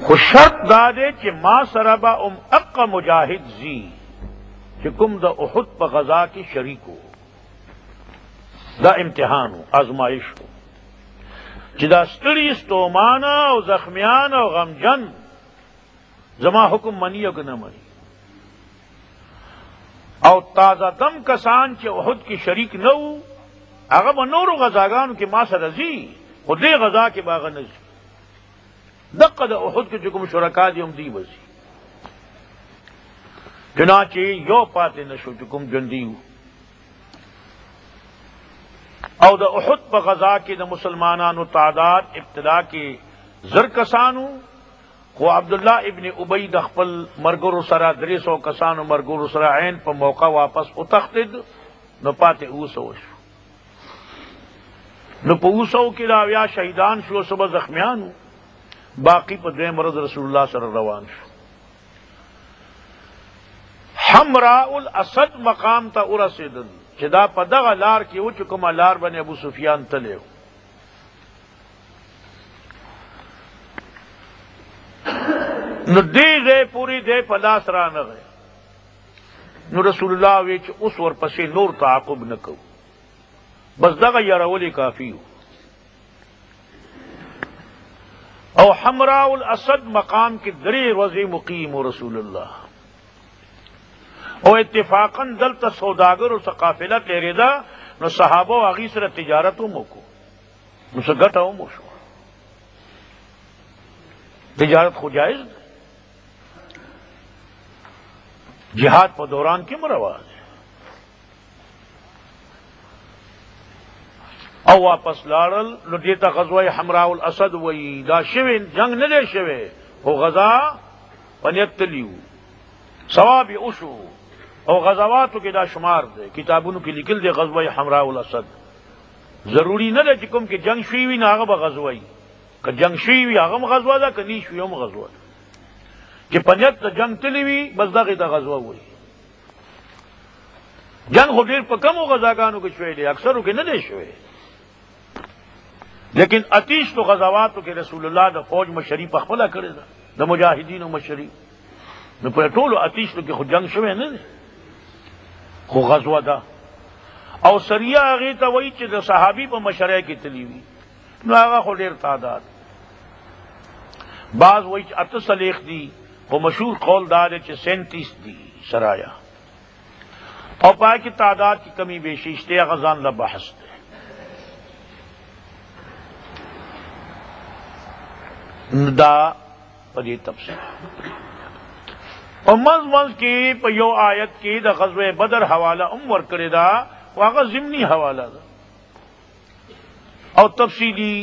خو شرط دا دے چې ما سره به اقا مجاهد زی چې کوم د احد په غزا کې شریکو. دا امتحان و آزمائش و چې دا ستړي ستومانه او زخمیان او غمجن زما حکم منی او که نه منی، او تازه دم کسان چې احد کې شریک نه وو هغه به نورو غزاګانو کې ما سره ځي، خو دې غزا کې به هغه نه ځي. دقه د احد کې چې کوم شرکا دي هم دی به ځي. چنانچہ یو پاتې نه شو چې کوم ژوندي وو. او د احد په غزا کې د مسلمانانو تعداد ابتدا کې 1000 کسانو، خو عبداللہ ابن ابی د خپل مرګرو سره 300 کسانو مرګرو سره عین په موقع واپس وتښتید، نو پاتې 200 شو. نو په 200 کې دا 80 شهیدان شو، سبا زخمیانو، باقی په دویم ورځ رسول الله سره روان شو. حمراء الاسد مقام ته ورسېدل چې دا په دغه لار کې و چې کومه لار باندې ابو سفیان تللی و. نو دې ځای پورې دی په لاس رانغی. نو رسول الله وی چې اوس ورپسې نور تعاقب نه کوو، بس دغه یارولې کافي و. او حمراء الاسد مقام کې 3 ورځې مقیم و رسول الله. او اتفاقا دلته سوداګرو څخه قافله تېرېده، نو صحابه هغې سره تجارت هم وکړو، نو څه ګټه هم وشوه. تجارت خو جایز ده، جہاد په دوران کې روا ده. او واپس لاړل، نو دې ته غزوه حمراء الاسد وایي. دا شوی جنگ نه دی شوی، خو غزا په نیت تلي وو، ثواب یې وشو. او غزواتو کې دا شمار دی، کتابونو کې لیکل دی غزوه حمراء الاسد. ضروری نه ده چې کوم کې جنگ شوی وي نه هغه به غزوه وي، که جنگ شوی وي هغه هم غزوه ده، که نی شوی هم غزوه ده. چې په نیت د جنگ تللی وي بس دغې ته غزوه وایي. جنگ خو ډېر په کمو غزاګانو کې شوی دی، اکثرو کې نه دی شوی. لیکن اتیشتو غزواتو کې رسول الله د فوج مشري په خپله کړې ده، د مجاهدینو مشري. نو په ټولو اتیشتو کې خو جنگ شوی نه دی، خو غزوه ده. او سریه هغې ته وایي چې د صحابي په مشرۍ کې تلي وي، نو هغه خو ډېر تعداد. بعض وایي چې 8 سلیخ دي، خو مشهور قول دا دی چې 37 دي سرایا. او پای کې تعداد کی کمی بیشی شته، هغه ځان له بحث دی. دا په دې تفصیل او منځ کې په یو آیت کې د غزوه بدر حواله ورکړې ده، هغه ضمني حواله ده. او تفصیلی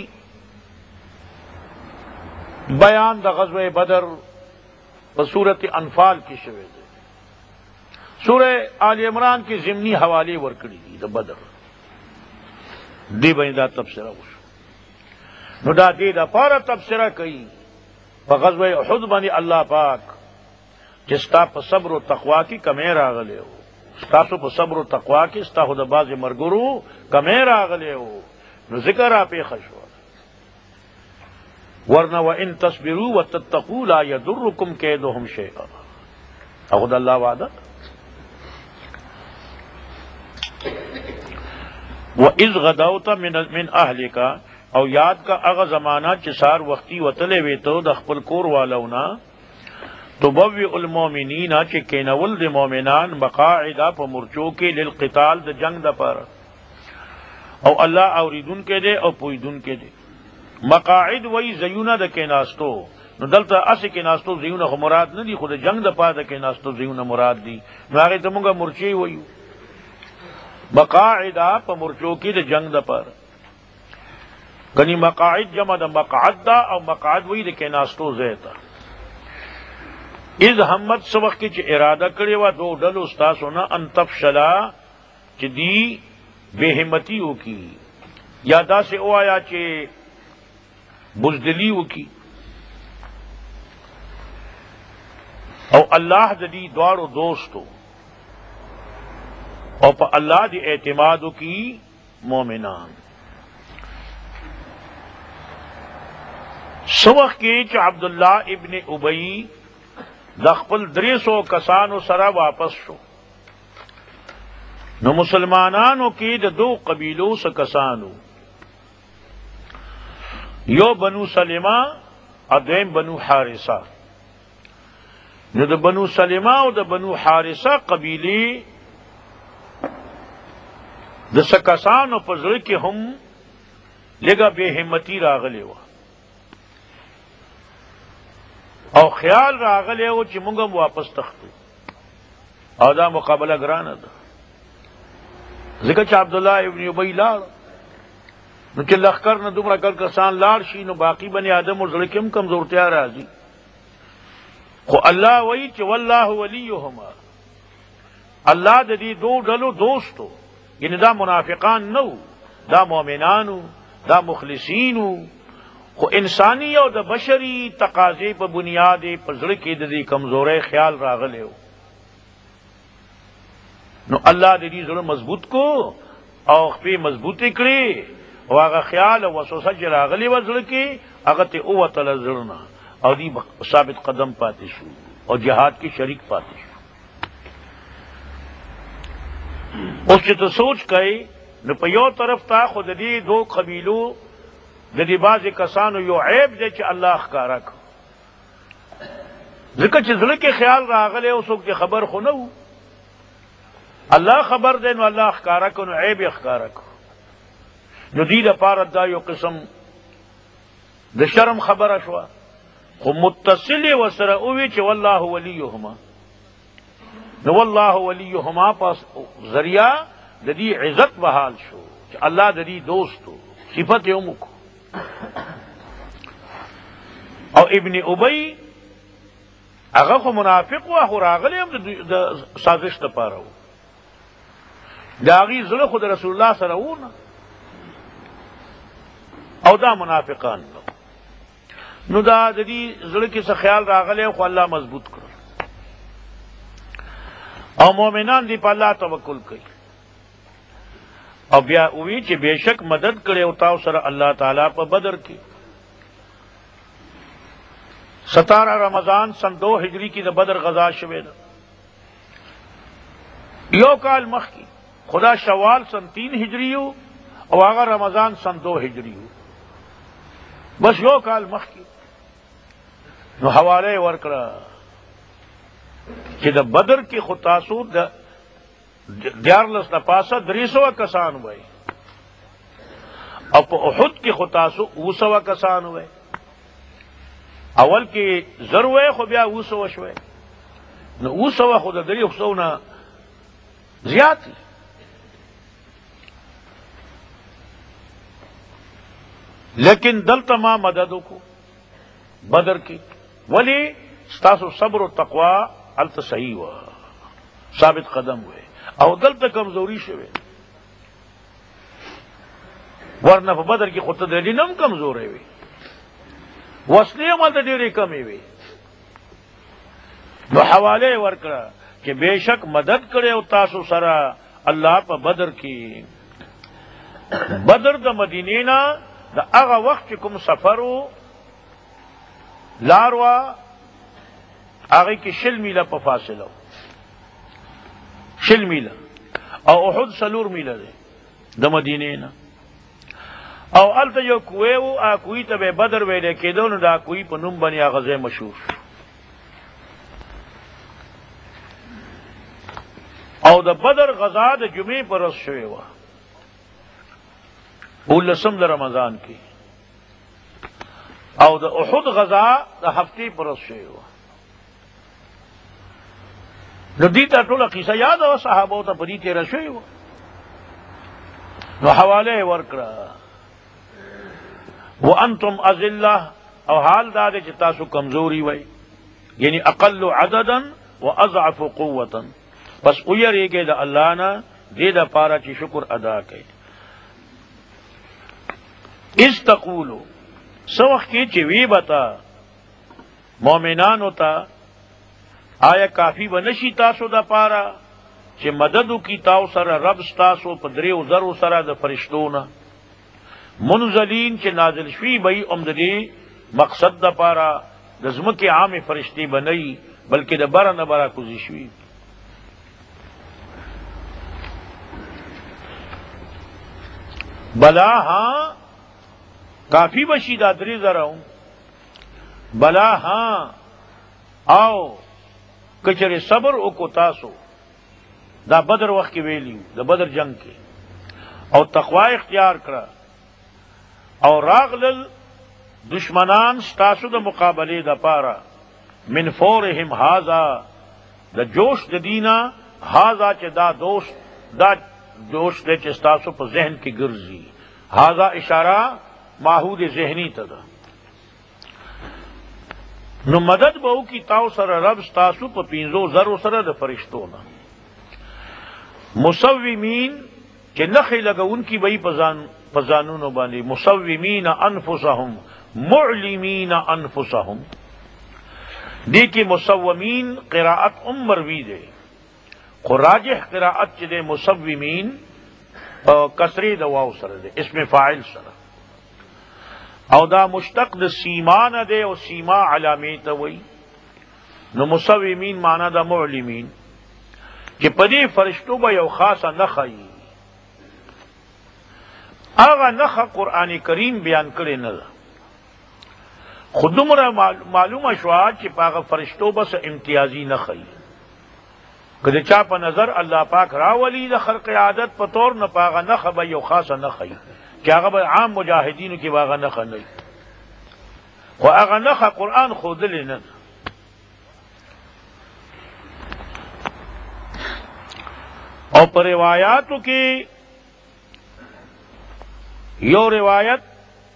بیان د غزوه بدر په سورۃ انفال کې شوی دی. سورہ آل عمران کې ضمني حوالې ورکړي دي د بدر، دې باندې دا تبصره وشو. نو دا دې دپاره تبصره کوي په غزوه احد باندې الله پاک چې ستا په صبر او تقوا کې کمی راغلی و، ستاسو په صبر او تقوا کې ستا خو د بعضې ملګرو کمی راغلی و، نو ذکر را پېښه شوه. ورنه وان تصبروا وتتقوا لا يضركم كيدهم شيئا. هغه د الله وعده. وَإِذْ غَدَوْتَ مِنْ أَهْلِكَ، او یاد کا هغه زمانہ چې سار وختي وتلې وې ته د خپل کور والونا. تبوئ المؤمنین چې کینول د مؤمنان مقاعد په مرچو کې للقتال د جنگ د پر، او الله اوریدون کې دی او پویدون کې دی. مقاعد وی زیونه د کیناستو، نو دلته اسی کیناستو زیونه خو مراد نه دي، خو د جنگ د پاره د کیناستو زیونه مراد دي. نو هغه ته موږ مرچي وایو، مقاعد په مرچو کې د جنگ د پر. کنی مقاعد جمع د مقعد دا، او مقعد وی د کیناستو زیته. اذ همت سبق کی چې اراده کړی و دو ډلو ستاسو نه ان تفشلا چې دی بے همتی وکي، یا داسې وایا چې بزدلی وکي، او الله د دې دواړو دوستو او په الله دی اعتماد وکي مومنان. سوخ کی چې عبداللہ ابن ابی د خپل 300 کسانو سره واپس شو، نو مسلمانانو کې د 2 قبیلو څخه کسانو، یو بنو سلمہ او دویم بنو حارثہ. نو د بنو سلمہ او د بنو حارثہ قبیلې د څه کسانو په زړه کې هم لږه بې همتي راغلې وه او خیال راغلی و چې موږ هم واپس تښتو، او دا مقابله ګرانه ده. ځکه چې عبدالله ابن ابی لاړ، نو چې لښکر نه دومره ګڼ کسان لاړ شي، نو باقي بني آدم زړه کې هم کمزورتیا راځي. خو الله وایي چې والله ولیهما، الله د دې 2 ډلو دوستو، یعنی دا منافقان نو، دا مؤمنانو، دا مخلصینو، خو انسانی او د بشری تقاضے په بنیاد په زړه کې د دې کمزورۍ خیال راغلی و. نو الله د دې زړه مضبوط کو او خپې مضبوطې کړې، او هغه خیال او وسوسه چې راغلی و زړه کې هغه ته ووتله زړه نه، او دی ثابت قدم پاتې شو او جهاد کې شریک پاتې شو. اوس چې ته سوچ کوئ، نو په یو طرف ته خو د دې 2 قبیلو د دې بعضې کسانو یو عیب دی چې الله ښکاره کړ، ځکه چې زړه کې خیال راغلی او څوک دې خبر خو نه و، الله خبر دی، نو الله ښکاره کړ، نو عیب یې ښکاره کړ. نو دې دپاره دا یو قسم د شرم خبره شوه، خو متصل یې ورسره ووي چې والله ولیهما. نو والله ولیهما په ذریعه د دې عزت بحال شو چې الله د دې دوست و، صفت یې هم وکړو. او ابن ابی هغه خو منافق و، خو راغلی هم د سازش دپاره و، د هغې زړه خو د رسول الله سره و نه، او دا منافقان نو. نو دا د دې زړه کې څه خیال راغلی، خو الله مضبوط کړ، او مؤمنان دی په الله توکل کوي. او بیا وی چې بېشک مدد کړی او تاسو سره الله تعالی په بدر کې. 17 رمضان سن 2 ہجری کی د بدر غزا شوه ده، یو کال مخکې خدا شوال سن 3 ہجری او هغه رمضان سن 2 ہجری، بس یو کال مخکې. نو حواله ورکړه چې د بدر کې خو تاسو د 14 نه پاسه 300 کسان وای، او په احد کې خو تاسو 200 کسان وای. اول کې زر وای، خو بیا 200 شوي، نو 200 خو د 300 نه زیات دي. لیکن دلته ما مدد وکړو بدر کې، ولی ستاسو صبر او تقوا الته صحیح و، ثابت قدم وای، او دلته کمزوري شوه، ورنه په بدر کې خو ته د دې نم کمزورې وي، وسلې هم هلته ډېرې کمې وي. نو حواله یې ورکړه چې بېشک مدد کړی او تاسو سره الله په بدر کې. بدر د مدینې نه د هغه وخت چې کوم سفر و لار وه، هغې کې 60 میله په فاصله، 60 میله، او احد 4 میله دی د مدینې نه. او هلته یو کوی و، هغه کوی ته به بدر ویلی کېدو، نو دا کوی په نوم باندې هغه ځای مشهور شو. او د بدر غزا د جمعې په ورځ شوې وه، 19 د رمضان کې، او د احد غزا د هفتې په ورځ شوې وه. نو دې ته ټوله قصه یاد وه، صحابو ته په دې تېره شوې وه. نو حواله یې ورکړه وانتم اذلہ، او حال دا دی چې تاسو کمزوري وئ، یعنی اقل عددا واضعف قوتا، بس ویریږئ د الله نه دې دپاره چې شکر ادا کړئ. اذ تقولو، څه وخت کې چې وی بتا مؤمنانو ته آیا کافی به نشي تاسو دپاره چې مدد وکړي تاسو سره رب ستاسو په 3,000 سره د فرشتو نه منزلین چې نازل شوي به یې هم د دې مقصد دا پارا دزمکی عام فرشتی بنئی بلکہ دا برا نبرا کزشوی بلا ہاں کافی بشی دا دری ذرا ہوں بلا ہاں آؤ کچر صبر او کو تاسو دا بدر وقت کی ویلیو دا بدر جنگ کے اور تقوی اختیار کرا اور راغلل دشمنان ستاسو دا مقابلے دا پارا من فورہم ہازا دا جوش دا دینا ہازا چے دا دوست دے چے ستاسو پا ذہن کی گرزی ہازا اشارہ ماحود ذہنی تدا نو مدد بہو کی تاو سر رب ستاسو پا پینزو ذرو سر دا فرشتونا مصومین کہ نخی لگا ان کی بئی پزانونو باندی مصومین انفسہم معلمین انفسہم دیکھی مصومین قراءت مروی دے خراجح قراءت چدے مصومین کسری دا واو سر دے اس میں فاعل سر او دا مشتق دا سیما نہ دے او سیما علامیت وئی نو مصومین مانا دا معلمین کہ پدی فرشتو با یو خاصا نخی آغا نخ قرآن کریم بیان کرے نہ خودم را معلوم اشواد کہ پاغا فرشتو بس امتیازی نخی کدے چاپ نظر اللہ پاک راولی دا خرق عادت پتور نہ پاغا نخ با یو خاصا نخی کہ آغا با عام مجاہدین کی باغا نخ نہیں و آغا نخ قرآن خود لینا اور پر روایاتوں کی یو روایت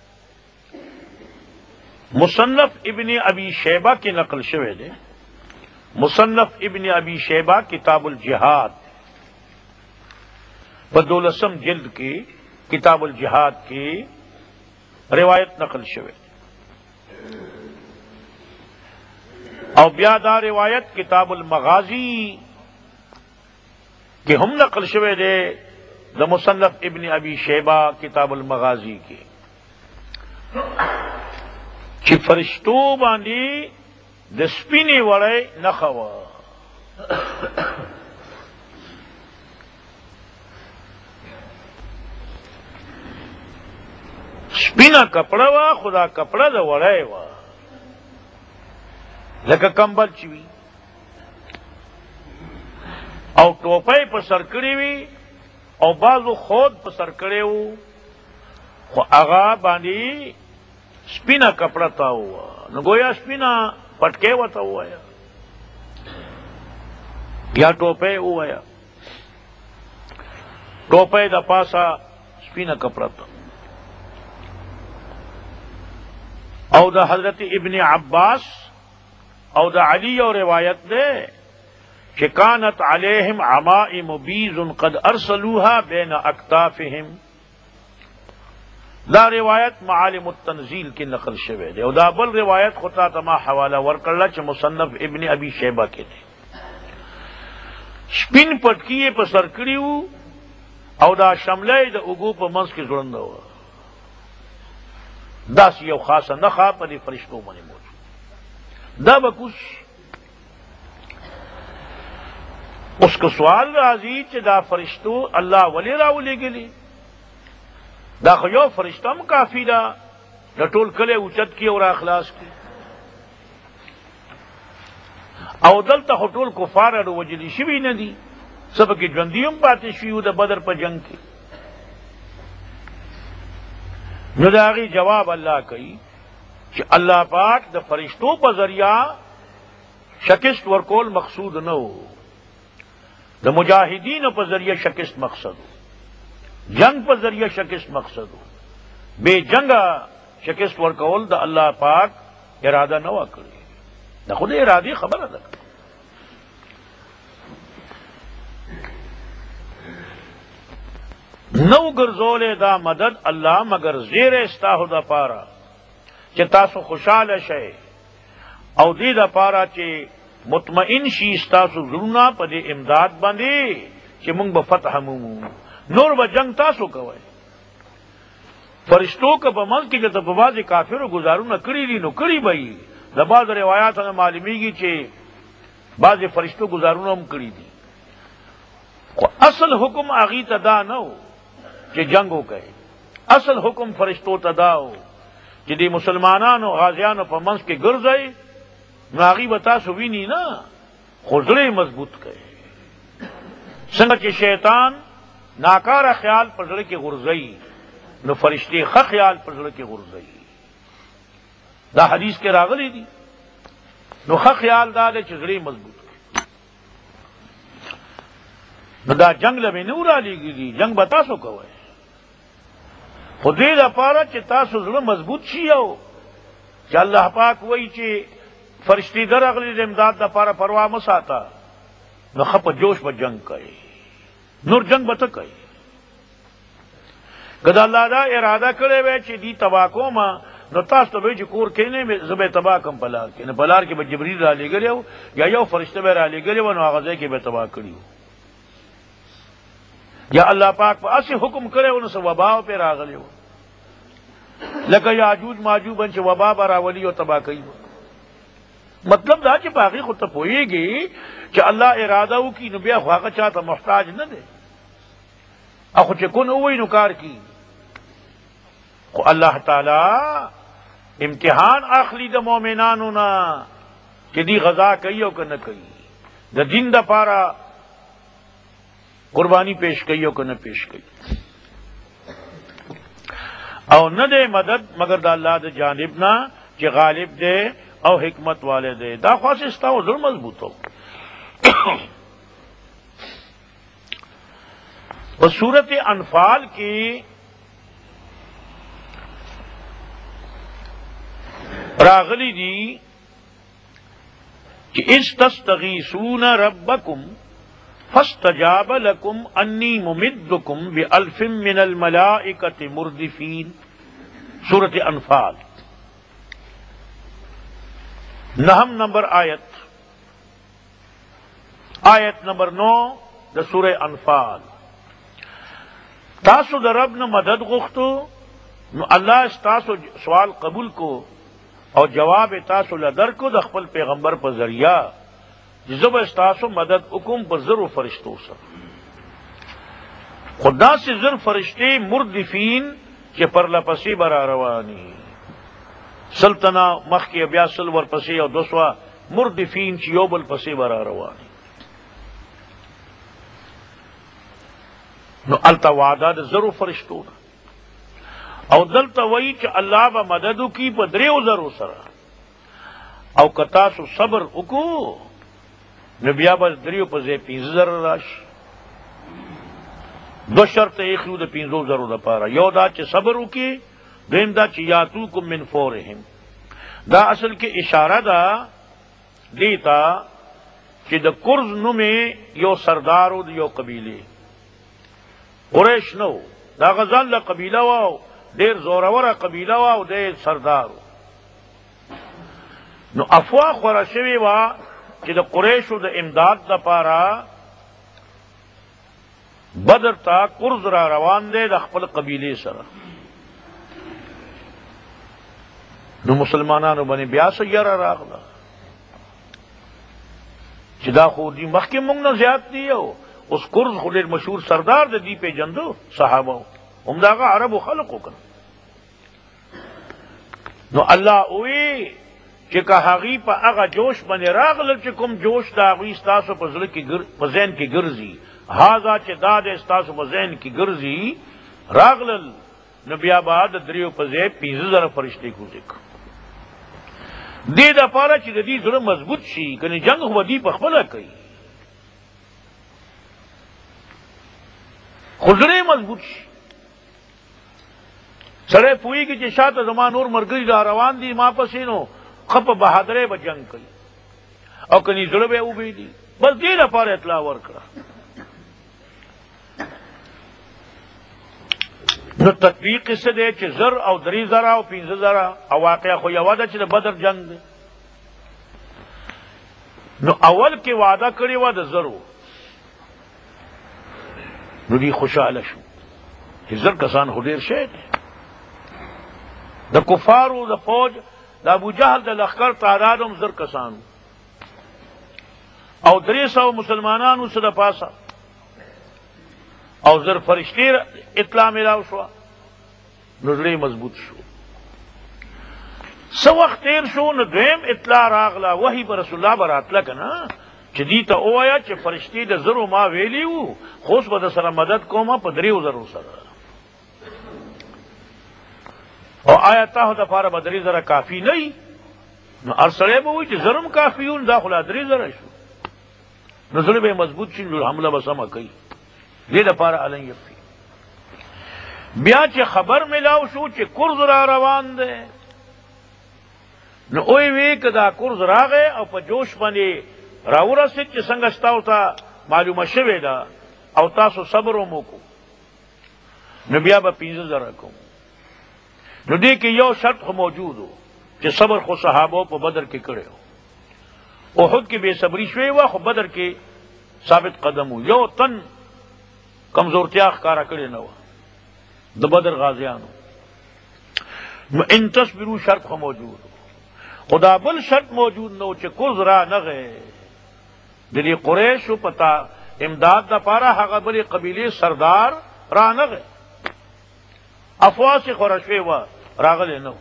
مصنف ابن ابی شیبہ کی نقل شوے دے مصنف ابن ابی شیبہ کتاب الجہاد بدولسم جلد کی کتاب الجہاد کی روایت نقل شوے اور بیادہ روایت کتاب المغازی کہ ہم نقل شوے دے دا مصنف ابن ابی شیبہ کتاب المغازی کی چی فرشتو باندی دا سپینی وڑے نخوا سپینا کپڑا وا خدا کپڑا دا وڑے وا لکا کمبل چوی او ٹوپے پر سرکڑی وی او بازو خود پر سرکڑے ہو خو اغا باندی سپینا کپڑا تا ہوا نو گویا سپینا پٹکے وتا ہوا یا ٹوپے ہوا یا ٹوپے دا پاسا سپینا کپڑا تا او دا حضرت ابن عباس او دا علی اور روایت دے کہ کانت علیہم عمائم بیض قد ارسلوها بین اکتافہم دا روایت معالم التنزیل کی نقل شوے دے او دا بل روایت خطا تما حوالہ ورکرلا چھ مصنف ابن ابی شیبہ کے دے شپن پٹکیے پا سرکڑیو او دا شملے دا اگو پا منس کی زرندہ ہوا دا سی یو خاصا نخا پا دی فرشتو منی موجود دا بکش اس کو سوال راضی چ دا فرشتو اللہ ولی راولے گلی دا خیو فرشتم کافی دا ٹول کلے اوچت کی اور اخلاص کی او دلتا خطول کفار رو وجلی شوی ندی سب کی جوندیم پاتے شویو دا بدر پا جنگ کی نو داغی جواب اللہ کئی کہ اللہ پاک دا فرشتوں پا ذریعہ شکست ورکول مقصود نہ ہو دا مجاہدین پا ذریعہ شکست مقصد ہو جنگ پا ذریعہ شکست مقصد ہو بے جنگا شکست ورکول دا اللہ پاک ارادہ نہ کرے دا خود ارادی خبر ادا کر نو گرزول دا مدد اللہ مگر زیر استاہو دا پارا چے تاسو خوشحال شے او دی دا پارا چے مطمئن شی استاسو ضرونا پا دے امداد باندے چے منگ با فتح مومو نور با جنگ تاسو کوئے فرشتوں کا بمن کی جب بواز کافر گزاروں نہ کڑی دی نو کڑی بئی لباز روایات نے معلومی کی چے بعض فرشتوں گزاروں ہم کڑی دی اصل حکم آغی تدا نہ ہو کہ جنگ ہو گئے اصل حکم فرشتوں تدا ہو کہ دی مسلمانان و غازیان و پمنس کے گر گئے ناغی بتا سوی نہیں نا خزرے مضبوط گئے سنگ کے شیطان ناکارہ خیال پزڑے کے غرزئی نو فرشتے خ خیال پزڑے کے غرزئی دا حدیث کے راغلی دی نو خ خیال دا دے چزڑے مضبوط نو دا جنگ لبے نورا لیگی دی جنگ بتا سو کوئے خودی دا پارا چی تاسو زړه مضبوط شیو چی اللہ پاک وئی چی فرشتی در اغلی دا امداد دا پارا پروا مساتا نو خپ جوش با جنگ کئی نور جنگ بتا کئی کدا اللہ دا ارادہ کرے وے چی دی تباکو ما نو تاس تو بے چی کور کہنے میں زبے تباکم پلار کے نو پلار کے با جبریل را لے گلے ہو یا یو فرشتے بے را لے گلے ہو نو آغازے کے بے تباک کری ہو یا اللہ پاک پا اسی حکم کرے انہوں سے وباؤ پہ راغلے ہو لکہ یاجوج ماجوج بن چھ وبا براولی ہو تباہ کئی ہو مطلب دا چھ باقی خود تب ہوئے گی کہ اللہ ارادہ ہو کی نبیہ خواقہ چاہتا محتاج نہ دے اخو چھ کن ہوئی نکار کی خو اللہ تعالی امتحان آخری دا مومنانونا کہ دی غذا کئی ہو کہ نہ کئی دا دین دا پارا قربانی پیش کئی ہو کہ نہ پیش کئی او نہ دے مدد مگر دا اللہ دے جانب نہ کہ غالب دے او حکمت والے دے دا خواست استاؤ ضرور مضبوط ہو وہ سورت انفال کی راغلی دی کہ اس تستغیثون ربکم فاستجاب لکم انی ممدکم بألف من الملائکۃ مردفین سورت انفال نہم نمبر آیت نمبر 9 دا سورہ انفال تاسو دا رب نہ مدد غختو نو اللہ استاسو سوال قبول کو اور جواب تاسو لدر کو دا خپل پیغمبر پر ذریعہ جزب استاسو مدد حکم پر ذر و فرشتوں سر خدا سے ذر فرشتے مردفین کے پر لپسی برا روانی سلطنہ مخ کے بیا سلور پسی اور دوسوا مردفین چیوبل پسی برا روانی نو التا وعدہ دا ذر و فرشتوں او دلتا وئی چ اللہ با مددو کی پا دریو ذرو سرا او کتاسو صبر اکو نبیا با دریو پا زی 15 ذر راش دو شرط ایخیو دا 15 ذرو دا پارا یو دا چ صبر اکی دین دا چ یاتوکم من فورہم دا اصل کے اشارہ دا دیتا کہ دا کرز نمی یو سردارو دا یو قبیلے قریش نو دا غزال دا قبیلہ واو دیر زورورا قبیلہ واو دیر سردارو نو افواہ خورا شوی وا کہ دا قریشو دا امداد دا پارا بدر تا قرز را روان دے دا خپل قبیلے سر نو مسلمانانو بنی بیا سیارہ راغلا چی دا خود دی مخی منگنا زیاد دیو اس قرز خود مشہور سردار دا دی پہ جندو صحابہ ہم داغا عرب و خلق ہو کر نو اللہ اوی کہ کہاغی پا اغا جوش بنی راغلل چی کم جوش دا اغوی استاسو پا ذہن کی گرزی ہاذا چی داد استاسو پا ذہن کی گرزی راغلل نبی آباد دریو پا ذہن 15 ذر فرشتے کو ذکر دی دا پارا چی دا دی ذر مضبوط شی کنی جنگ ہوا دی پا خبلا کئی خزرے مضبوط شی سڑے پوئی کی چشا تو زمان اور مرگری دا روان دی ماں پسینو خپ بہادرے با جنگ کئی او کنی ضربے او بھی دی بس دی دا پار اطلاع ورکڑا نو تطبیق اس سے دے چھ زر او 3 ذرا او 15 ذرا او واقعہ خوی وعدہ چھ بدر جنگ دے نو اول کے وعدہ کری وعدہ زرو نو دی خوشحال شو کہ زر کسان خودیر شید ہے د کفارو د فوج د ابو جهل د لخر تعداد هم 1000 کسانو او 300 مسلمانانو سره پاسا او 1000 فرشتي اطلاع ملاو شو نو زړه مضبوط شو. سو وخت تیر شو نو دویم اطلاع راغلا وحی پر رسول الله براتله کنه چې دې ته وایا چې فرشتي د 1000 ما ویلی وو خو اوس به سره مدد کومه په 3000 سره او آیا ته د فار بدري زره کافی نه نو ارسله به وي چې زرم کافیون داخله 3000 شو نو زړه به مضبوط شي نو حمله به سم کوي دې د فار علن یفي. بیا چې خبر ملاو شو چې کورز را روان ده نو اوی وی کدا کورز راغې او په جوش باندې راورسید چې څنګه ستاو ته معلومه شوه ده او تاسو صبر وموکو نو بیا به 15000 کوم. نو دې کې یو شرط خو موجود و چې صبر خو صحابه په بدر کې کړو احد کې بے صبری شوی و خو بدر کې ثابت قدم و یو تن کمزورتیا ښکارا کړی نه و د بدر غازیانو. نو ان تصبروا شرط خو موجود خدا بل شرط موجود نو چې کوز را نغه د دې قریش پتا امداد د پاره هغه بل قبیله سردار را نغه افواس خورشوي و راغله نو.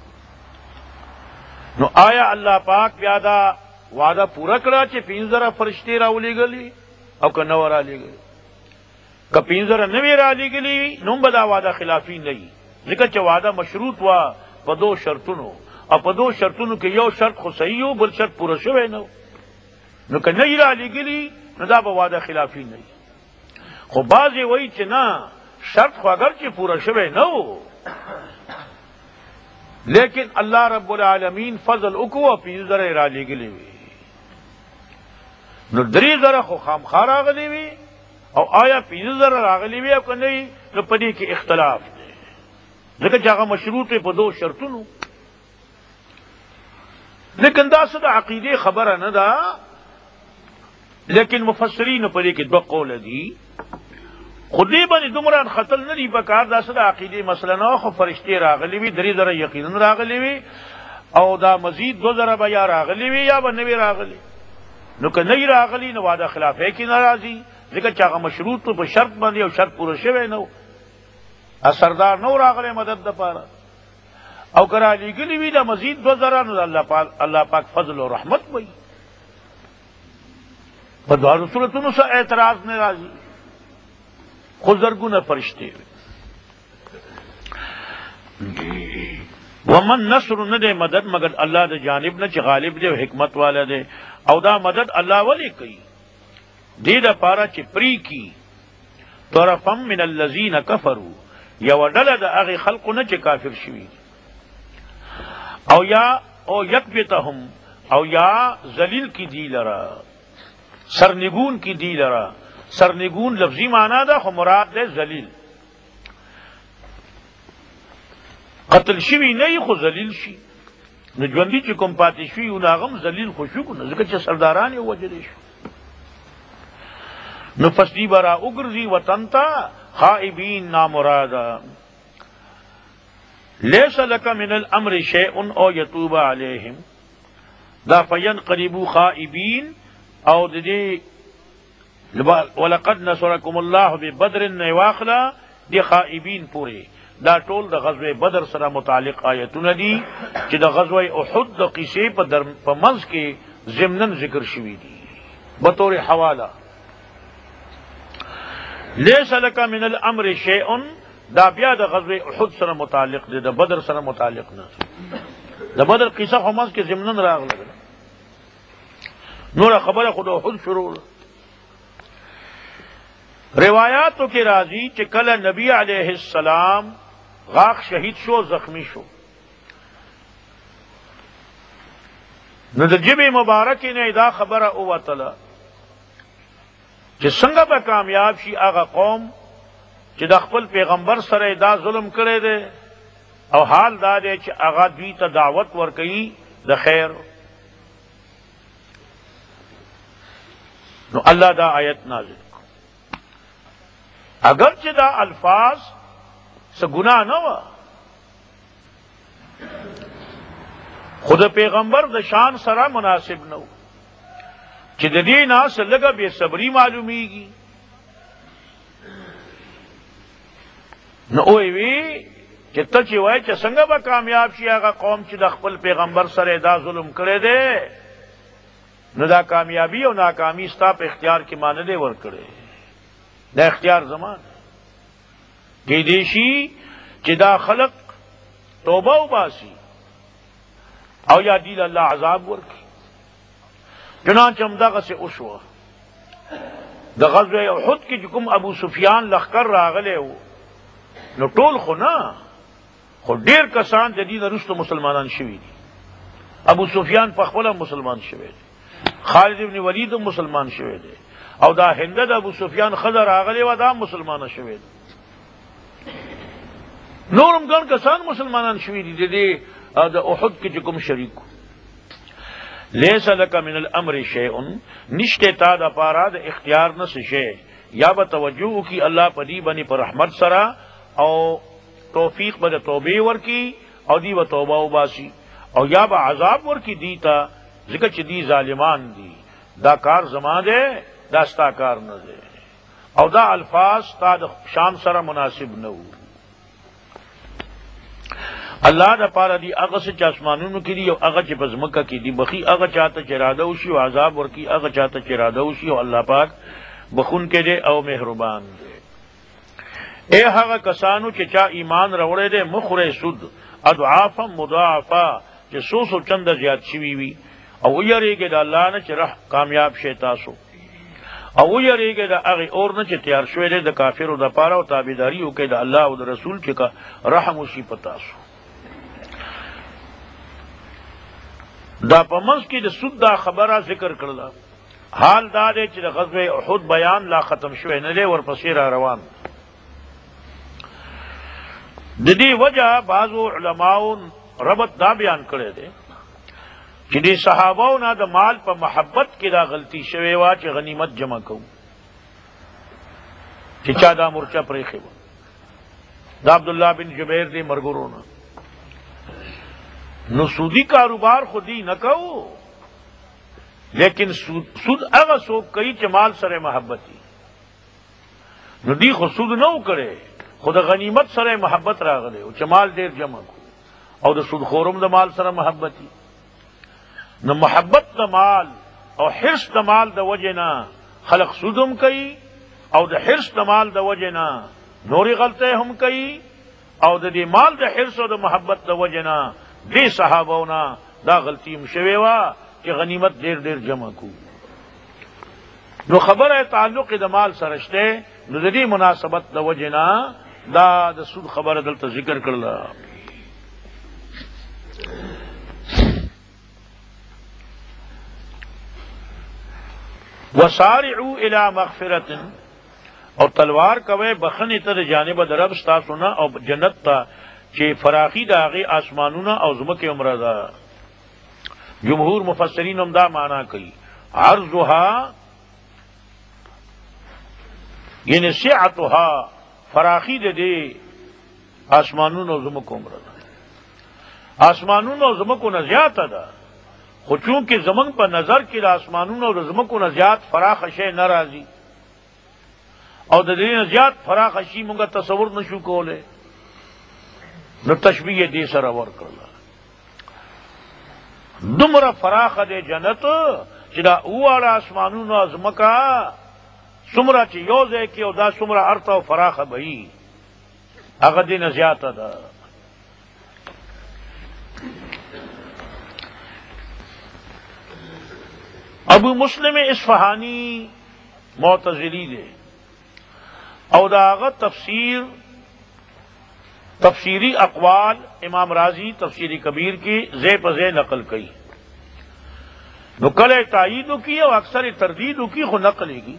نو آیا الله پاک بیا دا وعده پورا کړه چې 15000 فرشتي راولېګلي او که نو را لېګلي که 15000 نوی را لېګلي نو به دا وعده خلافی نه وي ځکه چې وعده مشروط و په 2 شرطونو او په 2 شرطونو کې یو شرط خو صحیح و بل شرط پورا شوی نه نو که نه را لېګلي نو دا به وعده خلافی نه وي. خو بعضې وایي چې نه شرط خو اگر چې پورا شوی نه و لیکن الله رب العالمین فضل وکړو 15000 را لېګلي وي نو 3000 خو خامخا راغلي وي او آیا 15000 راغلي وي او که نه نو په دې کې اختلاف دی ځکه چې هغه مشروط په 2 شرطونو. لیکن دا څه د عقیدې خبره نه ده لیکن مفسرین په دې کې 2 قول دي خودی باندې دومره خطل نه دی پکار دا څه د عقیدې مسله نه خو فرشتي راغلي وي 3000 یقینا راغلي وي او دا مزید 2000 به یا راغلي وي یا به نه وي راغلي نو که نه راغلي نو واده خلافه کې ناراضي ځکه چې هغه مشروط په شرط باندې او شرط پوره شوی نو سردار نو راغلی مدد لپاره او کرا لګلی وي دا مزید 2000 نو الله پاک فضل او رحمت وي په دوه صورتونو سره اعتراض نه راځي خو زرګونه فرشتي ومن نصر نه دی مدد مگر الله د جانب نه چې غالب دی او حکمت والا دی او دا مدد الله ولی کوي دې د پاره چې پری کی طرفم من الذين كفروا یو ډله د هغه خلقو نه چې کافر شوي او یا او یکبتهم او یا ذلیل کی دی لرا سرنگون کی دی لرا سرنگون لفظی معنی ده خو مراد ده ذلیل قتل شوی نه خو ذلیل شي نو ژوندي چې کوم پاتې شوي نو هغه هم ذلیل خو شو کنه ځکه چې سرداران یې وجلې شو نو فسدی برا اگرزی وطن تا خائبین نامرادا لیس لک من الامر شیء او یتوب علیہم دا فینقلبوا خائبین او دی ولقد نصرکم الله ببدر نواخلا دی خائبین پوری دا ټول د غزوه بدر سره متعلق آیتونه دي چې د غزوه احد د قصې په منځ کې ضمنن ذکر شوی دي بطور حواله لیس لک من الامر شیء دا بیا د غزوه احد سره متعلق دی د بدر سره متعلق نه د بدر قصه خو منځ کې ضمنن راغله نور خبره خود احد شروع روایاتو کې راځي چې کله نبی علیہ السلام غاق شهید شو زخمی شو نو د جبه مبارک نه دا خبره اوتله چې څنګه به کامیاب شي هغه قوم چې د خپل پیغمبر سره دا ظلم کړی دی او حال دا دی چې هغه دوی ته دعوت ورکوي د خیر نو الله دا آیت نازل اگر چې دا الفاظ څه ګناه نه و خود پیغمبر د شان سره مناسب نو چې د دې ناس لګه بے صبری معلومیږي نو وی چې ته چې وای چې څنګه به کامیاب شي هغه قوم چې د خپل پیغمبر سره دا ظلم کړی دی نو دا کامیابی او ناکامی ستا په اختیار کې مان دی ورکړي دا اختیار زمان کې دی شي چې دا خلق توبه وباسي او یا دیل اللہ عذاب ورکی چنانچہ همدغه سے اوشوه د غزوه احد کې کوم ابو سفیان لخر راغلی و نو ټول خو نه خو ډیر کسان د دې وروسته مسلمانان شوي دي ابو سفیان په خپل مسلمان شوی دی خالد ابن ولید مسلمان شوی دی او دا هنده د ابو سفیان خضر راغلی و دا مسلمان شوی دی نورم ګڼ کسان مسلمانان شوي دي د د احد کې کوم شریکو لیس لک من الامر شیء نشته تا د پارا د اختیار نه شي یا به توجه کی الله پدی بنی پر رحمت سرا او توفیق به توبه ورکی او دی و توبه وباسی او یا به عذاب ورکی دیتا ځکه چې دی ظالمان دي دا کار زما ده دا ستا کار نه ده او دا الفاظ تا د شان سره مناسب نه وو اللہ دا پارا دی اغا سے چاسمانونو کی دی او اغا چی پزمکہ کی دی بخی اغا چاہتا چرادہ اوشی و عذاب ورکی اغا چاہتا چرادہ اوشی و اللہ پاک بخون کے دے او مہربان دے اے اغا کسانو چی چا ایمان روڑے دے مخور سد اضعافا مضاعفا چی سو چند زیاد شوی وی او یری گے دا اللہ نا چی رح کامیاب شیطاسو او یری گے دا اغی اور نا چی تیار شوی دے دا کافر و دا پارا و تابداری ہو کے دا اللہ و دا رسول چی کا رحم وشی پتاسو دا پمنس کی دا سود دا خبرہ ذکر کرلا حال دا دے چی دا غزوہ احد بیان لا ختم شوئے ندے ورپسی را روان دی وجہ بعضو علماء ربط دا بیان کرے دے چی دی صحاباؤ نا دا مال پا محبت کی دا غلطی شوئے وا چی غنیمت جمع کو چی چا دا مرچہ پریخے وا دا عبداللہ بن جبیر دی مرگرونا نو سودی کاروبار خودی نہ کہو لیکن سود اغا سوک کئی چمال سر محبتی نو دی خود سود نو کرے خود غنیمت سر محبت راغلے او چمال دیر جمع کو او دا سود خورم دا مال سر محبتی نو محبت دا مال او حرص دا مال دا وجنا خلق سودم کئی او دا حرص دا مال دا وجنا نوری غلطے ہم کئی او دا دی مال دا حرص او دا محبت دا وجنا دی صحابونا دا غلطی مشوی وا کہ غنیمت دیر دیر جمع کو نو خبر ہے تعلق دا مال سرشتے نو دی مناسبت دا وجنا دا سود خبر دلتا ذکر کرلا وسارعوا الى مغفرت اور تلوار کوے بخن تر جانب درب ستا سنا اور جنت تا چی فراخی دا آغی آسمانونا او زمک عمرہ دا جمہور مفسرین دا مانا کئی عرضها یعنی سعتها فراخی دے آسمانونا او زمک عمرہ دا آسمانونا او زمکونا زیادہ دا خو چونکہ زمن پر نظر کی دا آسمانونا او زمکونا زیاد فراخ شے نرازی او دا دین زیاد فراخ شی منگا تصور نشو کولے نو تشبیہ دی سر ور کرلا دمر فراخ دے جنت چدا اوارا آسمانون ازمکا سمرا چی یوزے کی او دا سمرا ارتا و فراخ بھئی اگر دین زیادہ دا ابو مسلم اصفہانی معتزلی دے او دا آغا تفسیری اقوال امام راضی تفسیری کبیر کی زے پزے نقل کی نقل تائید کی اور اکثر تردید کی خود نقل کی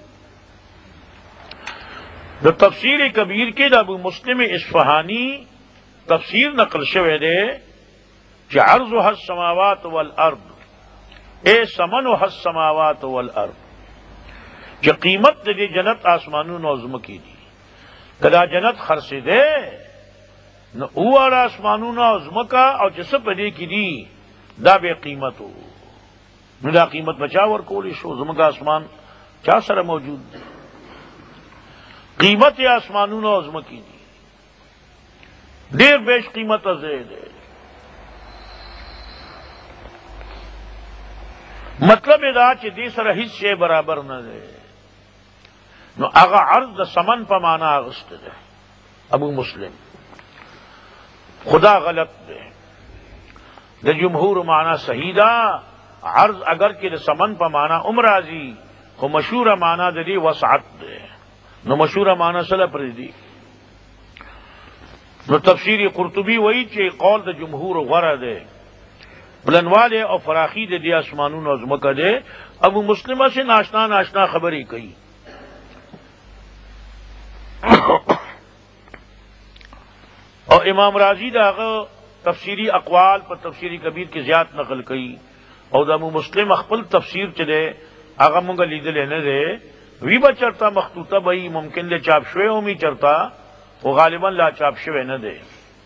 جو تفسیر کبیر کے ابو مسلم اصفہانی تفسیر نقل شوے دے کہ عرضها السماوات والارض اے سمنها السماوات والارض کہ قیمت دے جنت آسمانوں نوزم کی دی کدا جنت خرس دے نو اوار آسمانوں نوزم کا اور جس پدے کی دی دا بے قیمت ہو نو دا قیمت بچا ورکولی شو زمگا اسمان چا سره موجود دی قیمت یا اسمانونو او زمکی دی ډیر بیش قیمت ازه دی مطلب دا چې دې سره هیڅ شی برابر نه دی نو هغه عرض د سمن په معنا اغسته ده ابو مسلم خدا غلط ده د جمهور معنا صحیح ده عرض اگر کې د سمن په معنا عمرازي خو مشهور معنا د دې وسعت ده نو مشهور معنا سره پرې دي نو تفسیر قرطبی وایي چې قول د جمهور غره ده بلنواله او فراخی د دې اسمانونو زمکه ده ابو مسلمه سے ناشنا خبرې کوي اور امام راضی دا هغه تفسیری اقوال پر تفسیری کبیر کی زیات نقل کئی اور دا مسلم خپل تفسیر چلے هغه مونږ لیدل نه ده وی بچرتا مخطوطه بئی ممکن له چاپ شوی اومي چرتا او غالبا لا چاپ شوی نه ده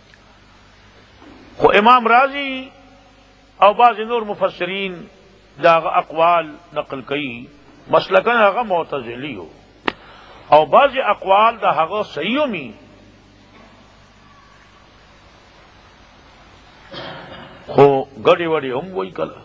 خو امام راضی او بعض نور مفسرین دا اقوال نقل کئی مسلکن هغه معتزلی ہو او بعض اقوال دا هغه صحیح اومي خو گڑی وڑی هم وای کله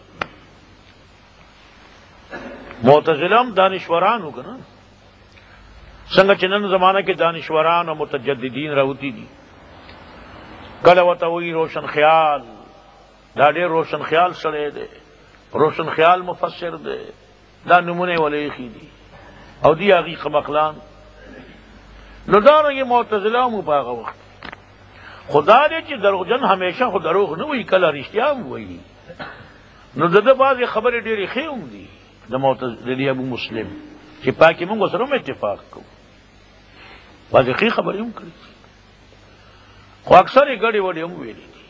معتزلم دانشوران کنا څنګه چې نن زمانہ کې دانشوران او متجددین راوتی دي کله وته وی روشن خیال دا ډېر روشن خیال سره دی روشن خیال مفسر دی دا نمونه ولې خېدي او دی هغه مقلان نو دا رنګه معتزله مو باغه وخت خدا دې چې دروغجن همیشه خو دروغ نه وایي کله رښتیا وایي نو دغه بعضې خبرې ډېرې ښې هم دي د معتزلي ابو مسلم چې پاکې موږ سره هم اتفاق کوو بعضې ښې خبرې هم کړي خو اکثر یې ګډې وډې هم ویلي دي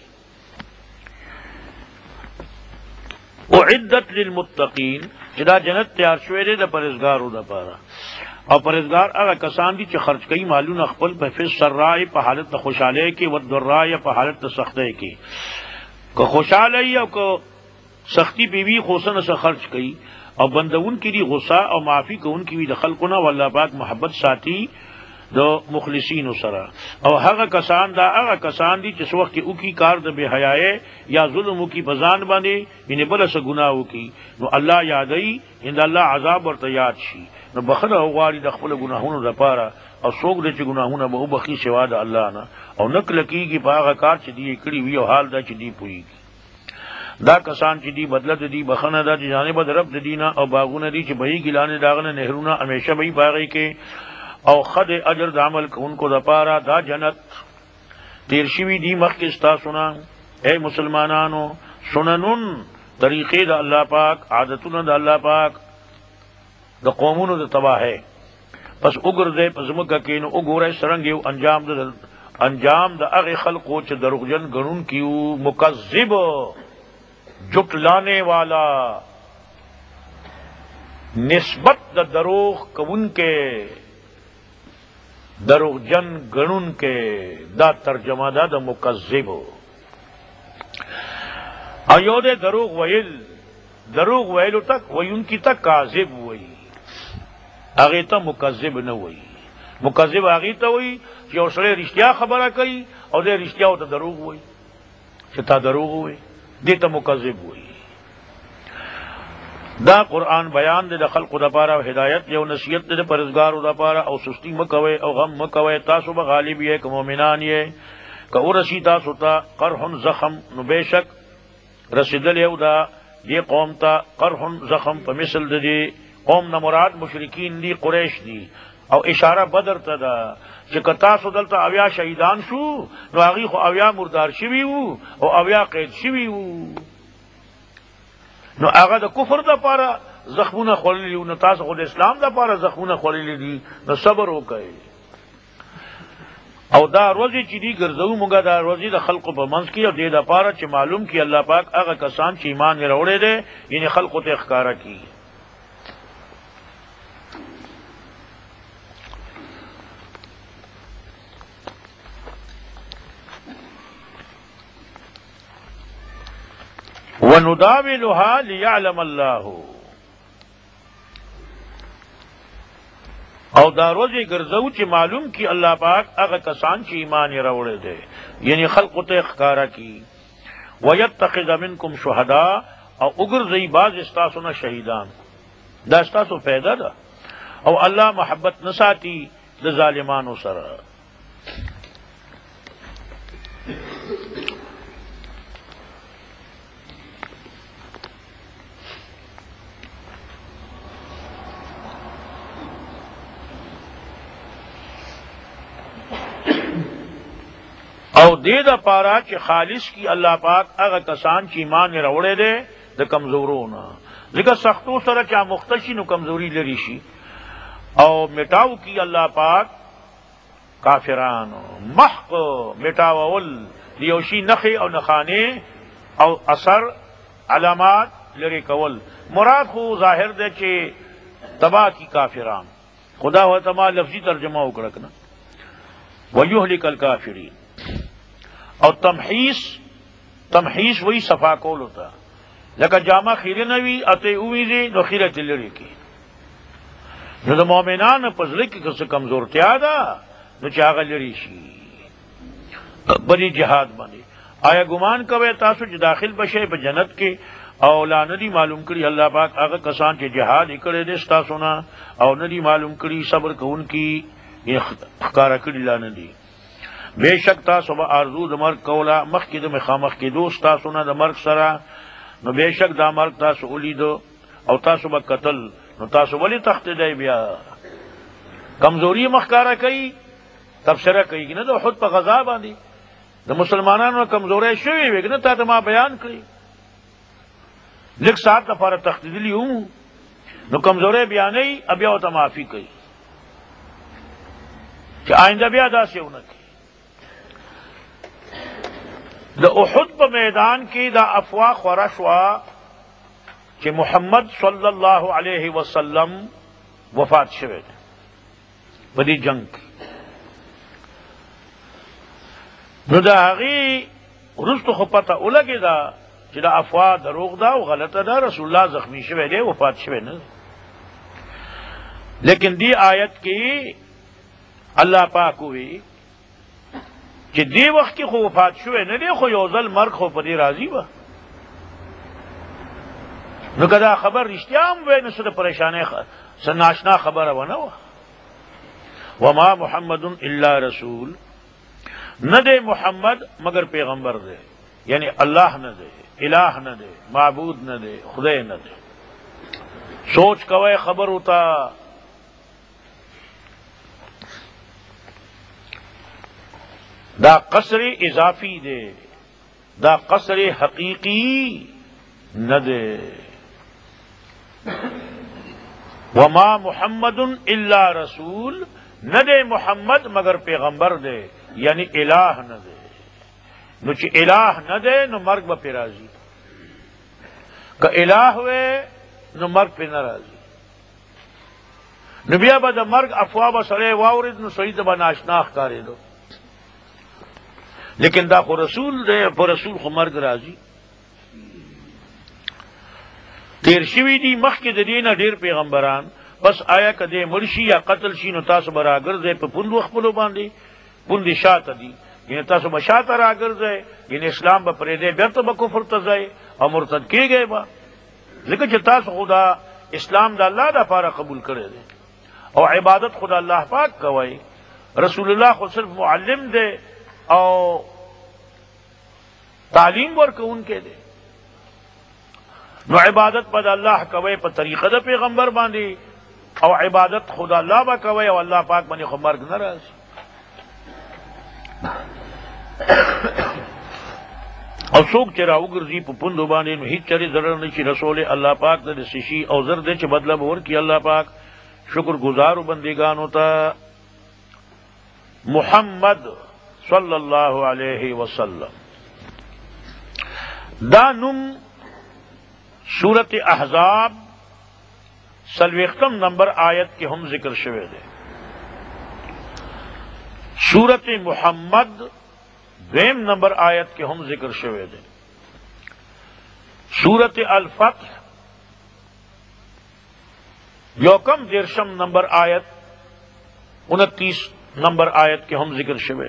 اعدت للمتقین چې دا جنت تیار شوی دی د پرهیزګارو دپاره او پرهیزګار هغه کسان دي چې خرج کوي مالونه خپل په فی السراء په حالت د خوشحالۍ کې والضراء په حالت د سختۍ کې که خوشحاله او که سختی بیوی خوسن سے خرچ کوي او بندون کی دی غصہ او معافی کوون کی وی د خلقنا والله پاک محبت ساتي د مخلصین سره او هغه کسان دا هغه کسان دي چې وخت کې او کی کار د بے حیاي یا ظلم کی بزان باندې ینه بل څه ګناه وکي نو الله یادای ان الله عذاب ورته یاد شي نو بخنه غواړي د خپل ګناهونو لپاره او څوک دې چې ګناهونه به وبخي سوا د الله نه او نکله کیږي په هغه کار چې دی کړی وی او حال دا چې دی پوي دا کسان چې دی بدله دی بخنه دا چې جانب د رب د دینه او باغونه دي چې بهي ګلانه داغنه نهرونه همیشه به باغی کې او خد اجر د عمل کوونکو د پاره دا جنت تیر شوی دی مخکې ستا سنا اے مسلمانانو سننن طریقې د الله پاک عادتونه د الله پاک د قومونو د تباہی پس وګرځي پس مکه کې نو وګورئ څنګه یو انجام د هغه خلقو چې دروغجن غنون کیو مکذب جھٹلانے والا نسبت د دروغ کون کے دروغ جن گنون کے دا ترجمہ دا د مکذب ایود دروغ ویلو تک وی ان کی تک کاذب وئی اگے تا مکذب نہ وئی مکذب آگے تا وئی کہ اوسرے رشتیا خبرہ کئی اور دے رشتیا ہوتا دروغ وئی چتا دروغ ہوئی دیتا مکذب ہوئی دا قرآن بیان دے دا خلق دا پارا ہدایت یو نصیحت دے پرہیزگار دا پارا او سستی مکوے او غم مکوے تاسو بغالب یہ کہ مومنان یہ کہ او رسی تاسو تا قرح زخم نو بے شک رسیدل یو دا یہ قوم تا قرح زخم پا مثل دی قوم نمراد مشرکین دی قریش دی او اشارہ بدر تا دا چې تاسو دلته اویا شهیدان شو نو هغه خو اویا مردار شوي وو او اویا قید شوي وو نو هغه د کفر د پاره زخمونه خورلي نو تاسو خو د اسلام د پاره زخمونه خورلي دي نو صبر وکړئ او دا روزي چې دی ګرځو موږ دا روزي د خلقو په منځ کې او د پاره چې معلوم کی الله پاک هغه کسان چې ایمان وروړي دي یعنی خلقو ته ښکارا کی وَنُدَاوِلُهَا لِيَعْلَمَ اللَّهُ، او دا روزی گرزو چې معلوم کی اللہ پاک هغه کسان چې ایمان یې راوړی دی، یعنی خلق ته ښکارا کی، وَيَتَّخِذَ مِنْكُمْ شُهَدَاءَ، او اگرزئی بعض استاسو نه شهیدان، دا استاسو فائدہ ده، او اللہ محبت نساتی د ظالمانو سره. او دې د پاره چې خالص کی اللہ پاک هغه کسان چې ایمان یې راوړی دی د کمزورونو، ځکه سختو سره چا مختصی نو کمزوری لري شي، او مٹاو کی اللہ پاک کافرانو، محق مٹاول لیوشی نخی او نخانے او اثر علامات لری کول، مراد خو ظاہر دے چې تباہ کی کافران، خدا و تما لفظی ترجمہ اکڑکنا ویہلک الکافرین. اور تمحیص وہی صفا کول ہوتا، لکه جامع خیره نوی اتے اوی دی نو خیره تلری کی، نو د مومنان پزړه کې څه کمزورتیا ده نو چې هغه لري شي بری جهاد باندې. آیا ګمان کوي تاسو چې داخل بشئ په جنت کې او لا ندی معلوم کړي اللہ پاک هغه کسان چې جهاد کړي دي تاسو نه، او ندی معلوم کړي صبر کوونکي ښکارا کړي لا ندی. بے شک تاسو به آرزو د مرګ کوله مخکې د مخامخ کېدو تاسو نه د مرګ سره، نو بے شک دا مرګ تاسو ولیدو او تاسو به قتل، نو تاسو ولی تختیدای بیا کمزوری مخکارا کوي، تبصره کوي نه د احد په غزا باندې د مسلمانانو کمزوري شوی وي نه، تا ته ما بیان کړی لږ ساعت لپاره تختیدلی وو، نو کمزوري بیانې بیا ورته معافي کوي چې آئنده بیا داسې ونه کوي. د احد په میدان کې دا افواه خوره شوه چې محمد صلی اللہ علیہ وسلم وفات شوه دی په دې جنگ کې، نو د هغې وروستو خو پته ولګېده چې دا افواه دروغ ده او غلطه ده، رسول الله زخمی شوی دی وفات شوی نه. لیکن دی آیت کې اللہ پاک وی چې دی وخت کې خو وفات شوی نه دی، خو یو ځل مرګ خو په دې راضي به، نو که دا خبر رښتیا هم وی نو څه د پریشانۍ څه ناشنا خبره ونه وه. وما محمد الا رسول، نه دی محمد مگر پیغمبر دی، یعنی اللہ نه دی، الہ نه دی، معبود نه دی، خدای نه دی. سوچ کوئے خبر ہوتا دا قصر اضافی دے، دا قصر حقیقی نہ دے. وما محمد الا رسول، نہ دے محمد مگر پیغمبر دے، یعنی الہ نہ دے. نو چی الہ نہ دے نو مرگ با پی راضی، کہ الہ ہوئے نو مرگ پی نہ راضی. نو بیا با دا مرگ افواب سرے واورد نو سوید با ناشناخ کاری دو، لیکن دا خو رسول دے، پر رسول خو مرگ راضی. تیر شوی دی مخکې د دینه ډیر پیغمبران، بس آیا کدی مرشی یا قتل شي نو تاسو به راګرځئ په پوندو خپلو باندې، پوندې شاته دي، یعنی تاسو به شاته راګرځئ، یعنی اسلام به پرېږدئ، بیرته به کفر ته ځئ او مرتد کېږئ به، ځکه چې تاسو خو دا اسلام د الله دپاره قبول کړی دی او عبادت خو د الله پاک کوئ. رسول الله خو صرف معلم دی او تعلیم ورکوونکی دی، نو عبادت پد اللہ کوئے پا طریقہ دا پیغمبر باندی، او عبادت خدا اللہ با کوئے او اللہ پاک بانی خو مرگ نہ راسی. او سوک چرا اگرزی پا پندو باندی نو ہیچ چری ضرر نشی، رسول اللہ پاک دا سشی او زر دے چھ بدلہ بور کی اللہ پاک شکر گزارو بندگان ہوتا. محمد صلی اللہ علیہ وسلم دا نم سورت احزاب سلویختم نمبر آیت کے ہم ذکر شوے دے. سورت محمد دویم نمبر آیت کے ہم ذکر شوے دے. سورت الفتح یوکم دیرشم نمبر آیت 29 نمبر آیت کے ہم ذکر شوے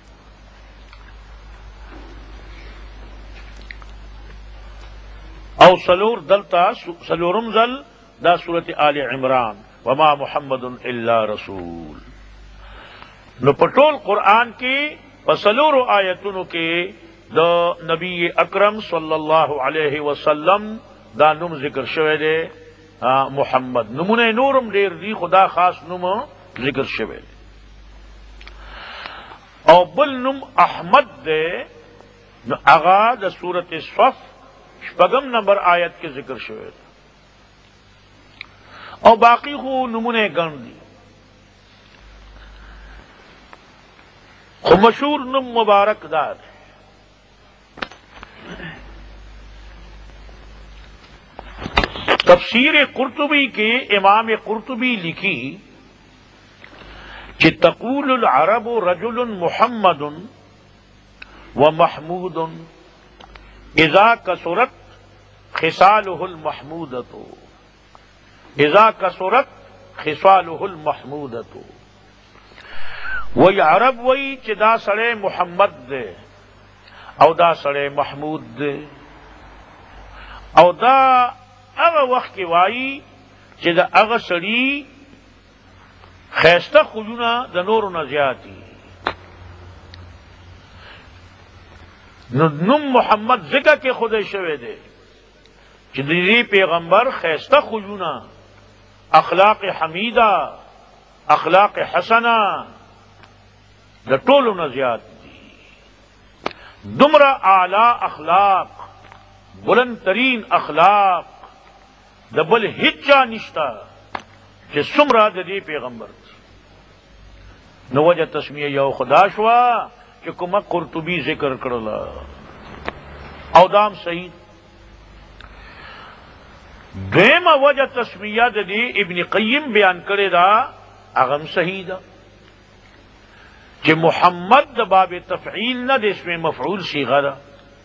او سلور دلتا سلورم زل دا سورت آل عمران وما محمد الا رسول نو پٹول قرآن کی پسلور آیتونو کے دا نبی اکرم صلی اللہ علیہ وسلم دا نم ذکر شوے دے محمد نمون نورم دیر دی خدا خاص نم ذکر شوے دے او بل نم احمد دے نو اغا دا سورت صف شپگم نمبر آیت کے ذکر شوے دے او باقی خو نمونے گن دی خو مشہور نم مبارک دار تفسیر قرطبی کے امام قرطبی لکھی کہ تقول العرب رجل محمد ومحمود اذا کثرت خصالہ المحمودۃ اذا کثرت خصالہ المحمودۃ وہی عرب وہی کہ دا سڑے محمد دے او دا سڑے محمود دے او دا اغا وقت کی وائی کہ دا اغا سڑی خیستہ خجونا دا نور نزیاتی نم محمد ذکر کے خود شوے دے کہ دی پیغمبر خیستہ خجونا اخلاق حمیدہ اخلاق حسنہ دا ٹولو نزیات دی دمرا اعلی اخلاق بلند ترین اخلاق دا بل ہچا نشتا کہ سمرا دی پیغمبر نو وجہ تسمیہ یو خدا شوا کہ کما قرطبی ذکر کرلا او دام سعید دیم وجہ تسمیہ دی ابن قیم بیان کرے دا اغم صحیح دا کہ محمد دا باب تفعیل نہ دے اس میں مفعول صیغہ دا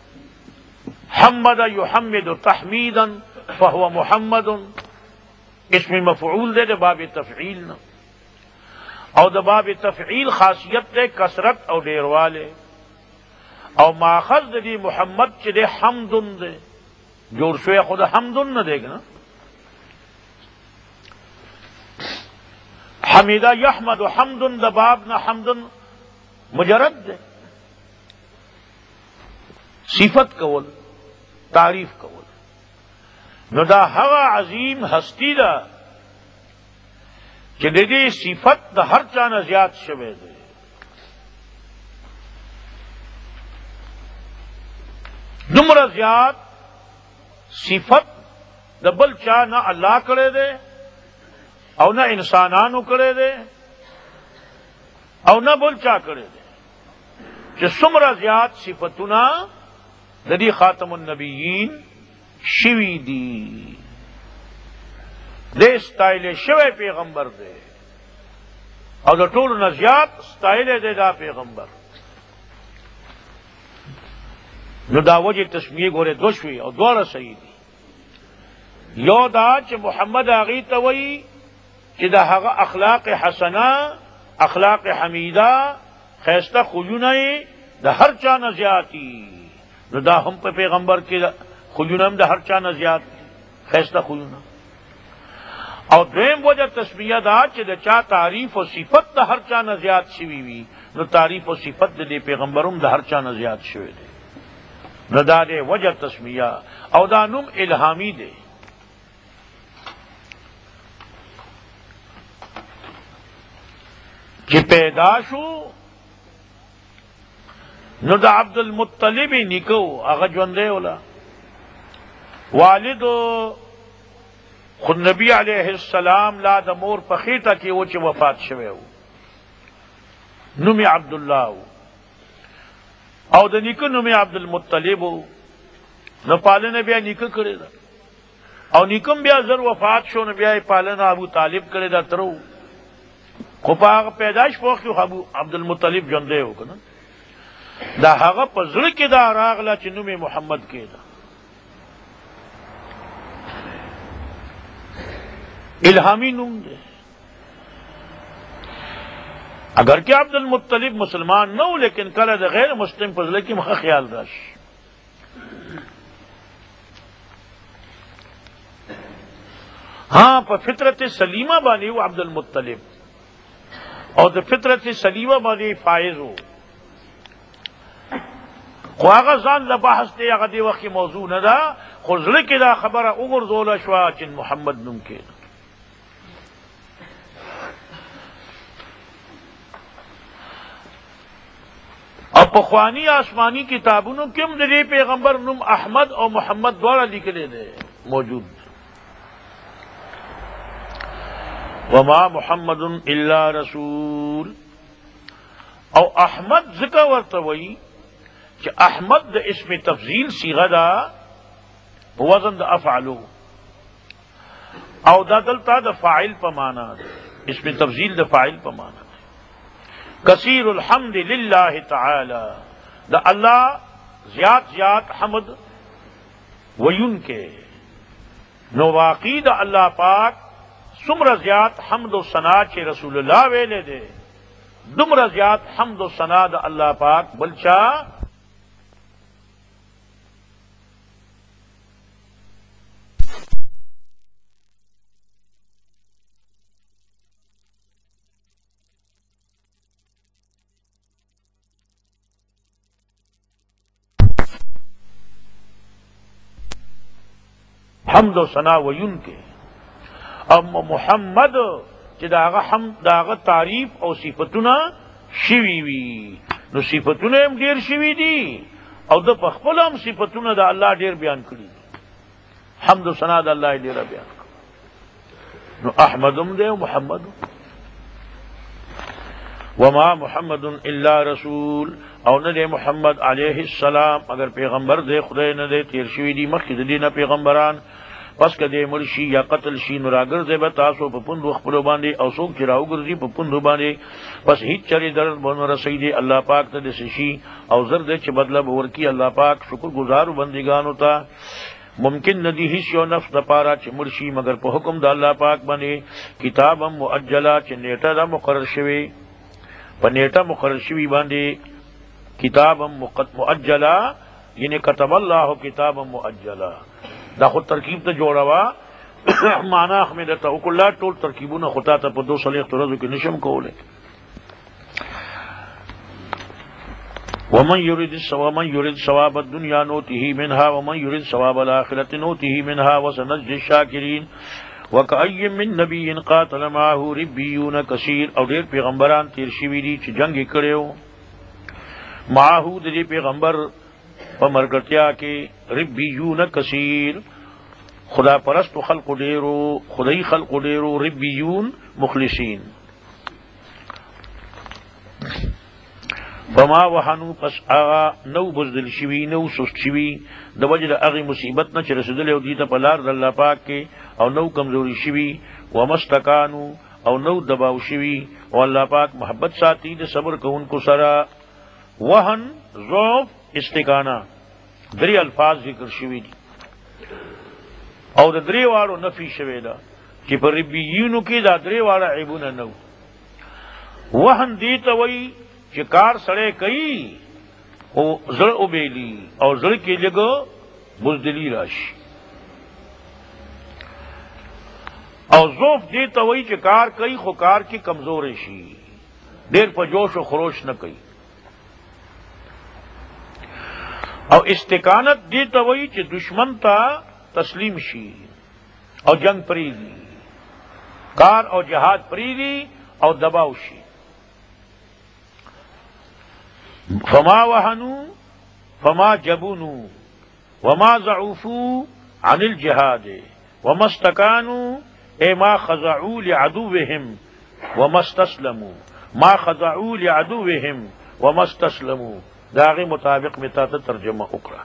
حمد یحمد تحمیدا فہو محمد اس میں مفعول دے باب تفعیل نہ او دا باب تفعیل خاصیت دے کثرت او دیر والے او ماخذ دی محمد چ دے حمدن دے جوڑ شوے خود حمدن نہ دے گا نا حمیدہ یحمد حمدن دا باب نہ حمدن مجرد دے صفت کول تعریف کول نو دا ہوا عظیم ہستی دا کہ دے صفت دا ہر چانا زیاد شوے دے نمرہ زیاد صفت دا بل چاہ نہ اللہ کرے دے او نہ انسانانو کرے دے او نہ بل چاہ کرے دے کہ سمرہ زیاد صفتنا ددی خاتم النبیین شوی دی دے سٹائل شوے پیغمبر دے اور دا ٹول نزیات سٹائل دے دا پیغمبر نو دا وجہ تسمیہ گورے دوشوی اور دوارا صحیح دی یو دا چھ محمد آغی توئی چھ دا حقا اخلاق حسنہ اخلاق حمیدہ خیستہ خجونائی دا ہر چاہ نزیاتی نو دا ہم پہ پیغمبر کی خجونم دا ہر چاہ نزیات خیستہ خجونہ اور دویم وجہ تسمیہ دا چھ دا چاہ تعریف و صفت دا ہر چاہ نزیات شوی وی نو تعریف و صفت دے پیغمبرم دا ہر چاہ نزیات شوی دے نو دا دے وجہ تسمیہ او دا نم الہامی دے کہ پیدا شو نو دا عبد المطلب نکو اغا جوندے اولا والد خود نبی علیہ السلام لا دا مور پخیٹا کی وہ چی وفات شوے ہو نمی عبداللہ ہو او دا نکو نمی عبد المطلب ہو نو پالن بیا نکو کرے دا او نکم بیا زر وفات شو نو بیا پالن ابو طالب کرے دا ترو خوپا پیدائش پوخی ابو عبد المطلب جوندے ہو کنا دا هغه په زړه کې دا راغله چې نوم محمد کې دا الہامی نوم دے. اگر کہ عبد المطلب مسلمان نہ ہو لیکن کله د غیر مسلم په ځل کې مخه خیال راشي. ہاں په فطرت سلیمه باندې و عبد المطلب او د فطرت سلیمه باندې فائز و. خو هغه ځان له بحث دی، هغه دی وخت موضوع نه ده، خو زړه کې دا خبره وګرځوله شوه چې محمد نوم کې. اور پخوانی آسمانی کتابونو کې هم د دې پیغمبر نوم احمد او محمد دواړه لیکلي دي موجود. وما محمد الا رسول. او احمد ذکر ورته وایي چې احمد د اسم تفضیل صيغه ده په وزن د افعلو، او دا دلته د فاعل په معنا ده، اسم تفضیل د فاعل په معنا. کثیر الحمد للہ تعالی، دا اللہ زیاد زیاد حمد ویون کے نو واقعی دا اللہ پاک سمر زیاد حمد و ثنا چے رسول اللہ ویلے دے، دمر زیاد حمد و ثنا دا اللہ پاک بلچا حمد و ثنا ویون کے. اب محمد چې داغه حمد داغه تعریف او صفاتونه شوي وي، نو صفاتونه هم ډیر شوي دي او د خپل هم صفاتونه د الله ډیر بیان کړي. حمد و ثنا د الله ډیر بیان کړي. نو احمد هم دی او محمد هم. وما محمد الا رسول، او نه دی محمد علیہ السلام اگر پیغمبر دی خدای نه دی، تیر شوي دي مخکې د دې نه پیغمبران، پس که دی مړ شي یا قتل شي نو راګرځي به تاسو په پوندو خپلو باندې، او څوک چې راوګرځي په پوندو باندې پس هیڅ چرې درد به ونه رسوي دی الله پاک ته داسې شي، او زر دی چې بدله به ورکړي الله پاک شکر گزارو بندګانو ته. ممکن نه دی هیڅ یو نفس دپاره چې مړ شي مگر په حکم د الله پاک باندې، کتاب هم مؤجله چې نیټه ده مقرر شوې، په نیټه مقرر شوي باندې کتاب هم مؤجله، یعنی کتب الله کتاب مؤجله. دا خود ترکیب ته جوړوا معنا خو مې درته وکړله، ټول ترکیبونه خو تا ته په 200 ورځو کې نشم کولی. ومن يرد ثواب الدنيا نؤته منها ومن يرد ثواب الآخرة نؤته منها وسنجزي الشاكرين. وكأي من نبي قاتل معه ربيون كثير، او ډېر پیغمبران تیر شوي دي چې جنگ یې کړی و معه د دې پیغمبر په مرګتیا کې، ربیون کثیر خدا پرست خلق ډیرو، خدای خلق ډیرو، ربیون مخلصین. فما وهنوا، پس آغا نو بزدل شوی نو سست شوی د وجه د هغې مصیبت نه چې رسېدلی او دې ته په لار د الله پاک کې، او نو کمزوري شوي، ومستکانو او نو دباو شوي، او الله پاک محبت ساتي د صبر کوونکو سره. وهن، ضعف، استکانہ درې الفاظ ذکر شوي دي، او د درې واړو نفي شوی ده چې په ربیینو کې دا درې واړه عیبونه نه وو. وهن دې ته وایي چې کار سړی کوي او زړه وبېلي او زړه کې لږ بزدلي راشي، او ضعف دې ته وایي چې کار کوي خو کار کې کمزوری شي، ډېر په جوش و خروش نه کوي. او استقانت دی ته وایي چې دشمن ته تسلیم شي او جنگ پریږدي، کار او جهاد پریږدي او دباو شي. فما وهنوا فما جبنوا وما ضعفوا عن الجهاد وما استكانوا، اے ما خضعوا لعدوهم وما استسلموا، ما خضعوا لعدوهم وما استسلموا، داغی مطابق میں تا ترجمہ اکرا.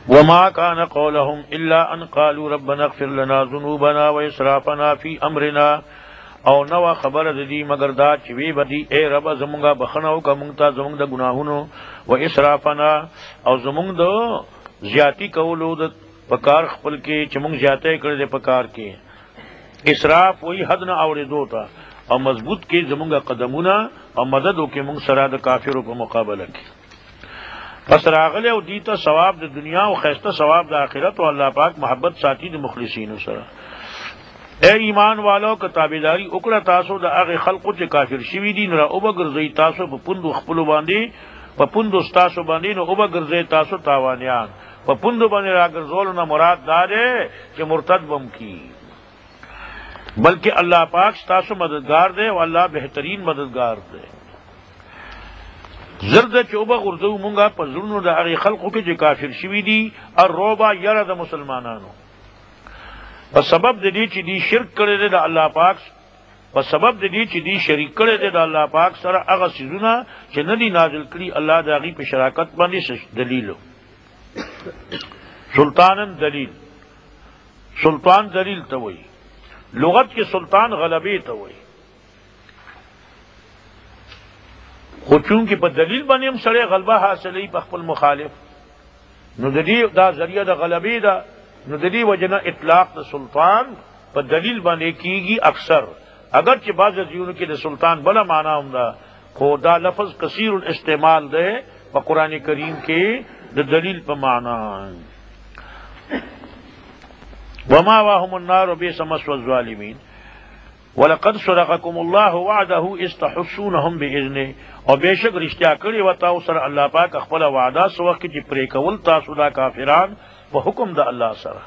وما كان قولهم الا ان قالوا ربنا اغفر لنا ذنوبنا واسرافنا في امرنا، او نو خبر دی مگر دا چوی بدی اے رب زمونگا بخنو کا مونگتا زمونگ دا گناہونو و اسرافنا او زمونگ دا زیاتی کولو دا پکار خپل کے چمونگ زیادہ کر دے پکار کے، اسراف وہی حد نہ آوڑے دو تا، اور مضبوط کے زمونگا قدمونا اور مدد ہو کے مونگ سراد کافروں کو مقابلہ کی. پس راغلے او دیتا ثواب دا دنیا و خیستہ ثواب دا آخرت و اللہ پاک محبت ساتھی دا مخلصین سرا. اے ایمان والو کا تابیداری اکڑا تاسو دا آغی خلقو چے کافر شوی دی نرا اوبا گرزئی تاسو پا پندو خپلو باندی پا پندو ستاسو باندی نو اوبا گرزئی تاسو تاوانیان پا پندو باندی را گرزولو نا مراد دارے کہ مرتد بم کی، بلکہ اللہ پاک ستاسو مددگار دے و اللہ بہترین مددگار دے. زرد چوبا غردو مونگا پا ظلمو دا آغی خلقو کے چے کافر شوی دی الروبا یرا دا مسلمانانو پس سبب دی چی دی شرک کرے دے دا اللہ پاک، پس سبب دی چی دی شریک کرے دے دا اللہ پاک سر اغا سیزونا چی ندی نازل کری اللہ دا غی پہ شراکت باندی دلیلو. سلطانن دلیل، سلطان دلیل توئی، لغت کے سلطان غلبی توئی، خود چونکہ پہ دلیل بنیم سڑے غلبہ حاصلی پہ خپل مخالف نو دلی دا ذریعہ دا غلبی دا نو دلی وجنہ اطلاق دا سلطان پہ دلیل بنے کی گی اکثر، اگرچہ بعض ازیون کی دا سلطان بلا معنی ہم دا خو دا لفظ کثیر الاستعمال دے پہ قرآن کریم کے دا دلیل پہ معنی. وما واہم النار وبئس مثوى الظالمین وَلَقَدْ صَدَقَكُمُ اللَّهُ وَعْدَهُ إِذْ تَحُسُّونَهُم بِإِذْنِهِ، اور بے شک رشتہ کری و تاؤ سر اللہ پاک اخبر وعدہ سو وقت جی پرے کول تاسو دا کافران و حکم دا اللہ سر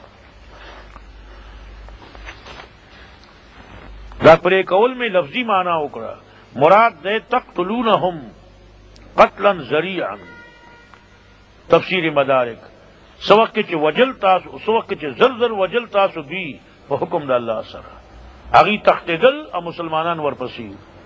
دا پرے کول میں لفظی معنی اکڑا، مراد دے تقتلونہم قتلا ذریعا، تفسیر مدارک سو وقت چی وجل تاسو سو وقت چی زرزر وجل تاسو بھی و حکم دا اللہ سر اگی تخت دل اور مسلمانان ورپسی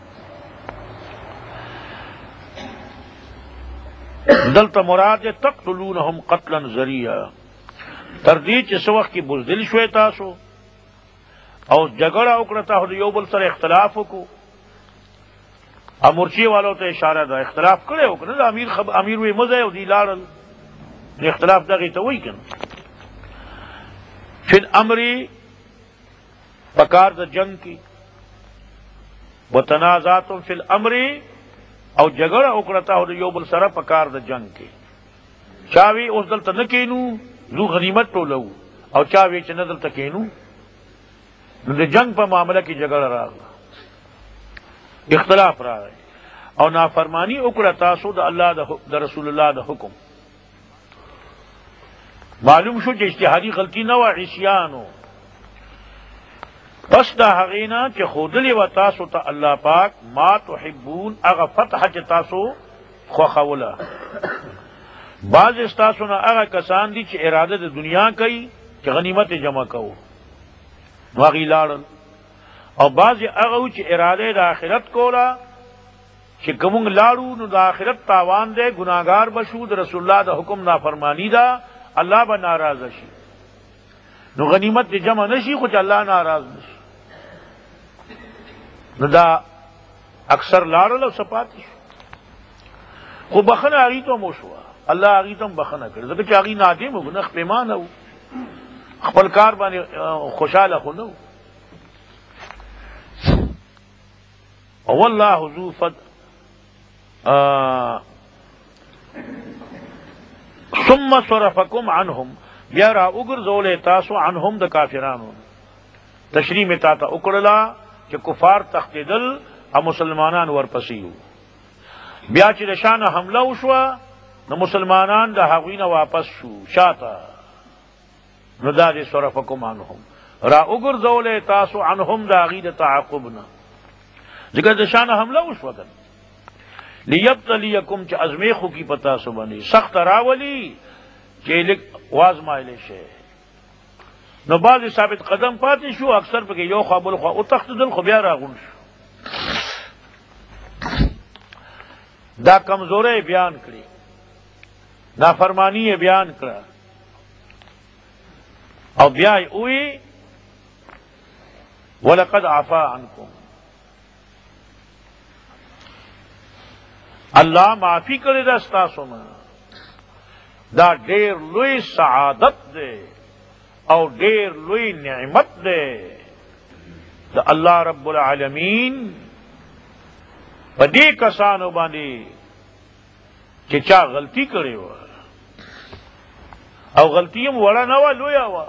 دل تا مراد تقتلونہم قتلا ذریعا، تردید چی سو وقت کی بزدل شوی تاسو اور جگڑا اکڑتا ہو یو بل سر اختلاف کو، امرچی والوں تے اشارہ دا اختلاف کرے ہو کنا امیر وی مزے ہو دی لارل اختلاف دا گئی تو وہی کن پھر امری پکار دا جنگ کی وتنازعتم فی الامر او جگڑا اکڑتا ہو یو بل سر پکار دا جنگ کی، چاوی اس دل تا نکینو زو غنیمت تو لو او چاوی چ ندل تا کینو نو جنگ پا معاملہ کی جگڑ رہا اختلاف رہا ہے اور نافرمانی اکڑا تاسو دا اللہ دا رسول اللہ دا حکم. معلوم شو کہ اجتہادی غلطی نہ و عصیانو پس دا حقینا کہ خودلی و تاسو تا اللہ پاک ما تحبون اغا فتح چ تاسو خوخولا، بعض استاسو نا اغا کسان دی چھ ارادہ دا دنیا کئی کہ غنیمت جمع کہو واغی لارن، اور بعض اغا چھ ارادہ دا آخرت کولا کہ کمونگ لارو نو دا آخرت تاوان دے گناہگار بشود رسول اللہ دا حکم نافرمانی دا اللہ با ناراض شی نو غنیمت دی جمع نشی کچھ اللہ ناراض نشی نو دا اکثر لارل و سپاتی شو خو بخن آگی تو موشوا اللہ آگی تو بخن کرد دکھ چاگی نادم ہو نخ پیمان ہو خپل کار بانے خوشحال خو نو واللہ ذو فضل ثم صرفکم عنہم بیا را اگر زول تاسو عنہم دا کافرانو تشریح میں تاتا اکڑلا کہ کفار تخت دل اور مسلمانان ورپسیو بیا چی دشان حملہ وشوا نو مسلمانان دا حقوین واپس شو شاتا نو دا دے صرفکم عنہم را اگر زول تاسو عنہم دا غید تعاقبنا ذکر دشان حملہ وشوا کن لیبتلیکم چا ازمیخو کی پتا سو بنی سخت راولی چی لک وازمائلے شے نو بعض ثابت قدم پاتی شو اکثر پہ یو خواب الخوا اتخت دل خو بیا راغون شو دا کمزورے بیان کری نافرمانی بیان کرا او بیا اوئی وَلَقَدْ عَفَا عَنْكُمْ اللہ معافی کرے دا ستاسو میں دا ډیر لوی سعادت دے او ډیر لوی نعمت دے دا اللہ رب العالمین پدی کسانو باندې چې چا غلطی کړې و او غلطی هم وړه نه و لویه وه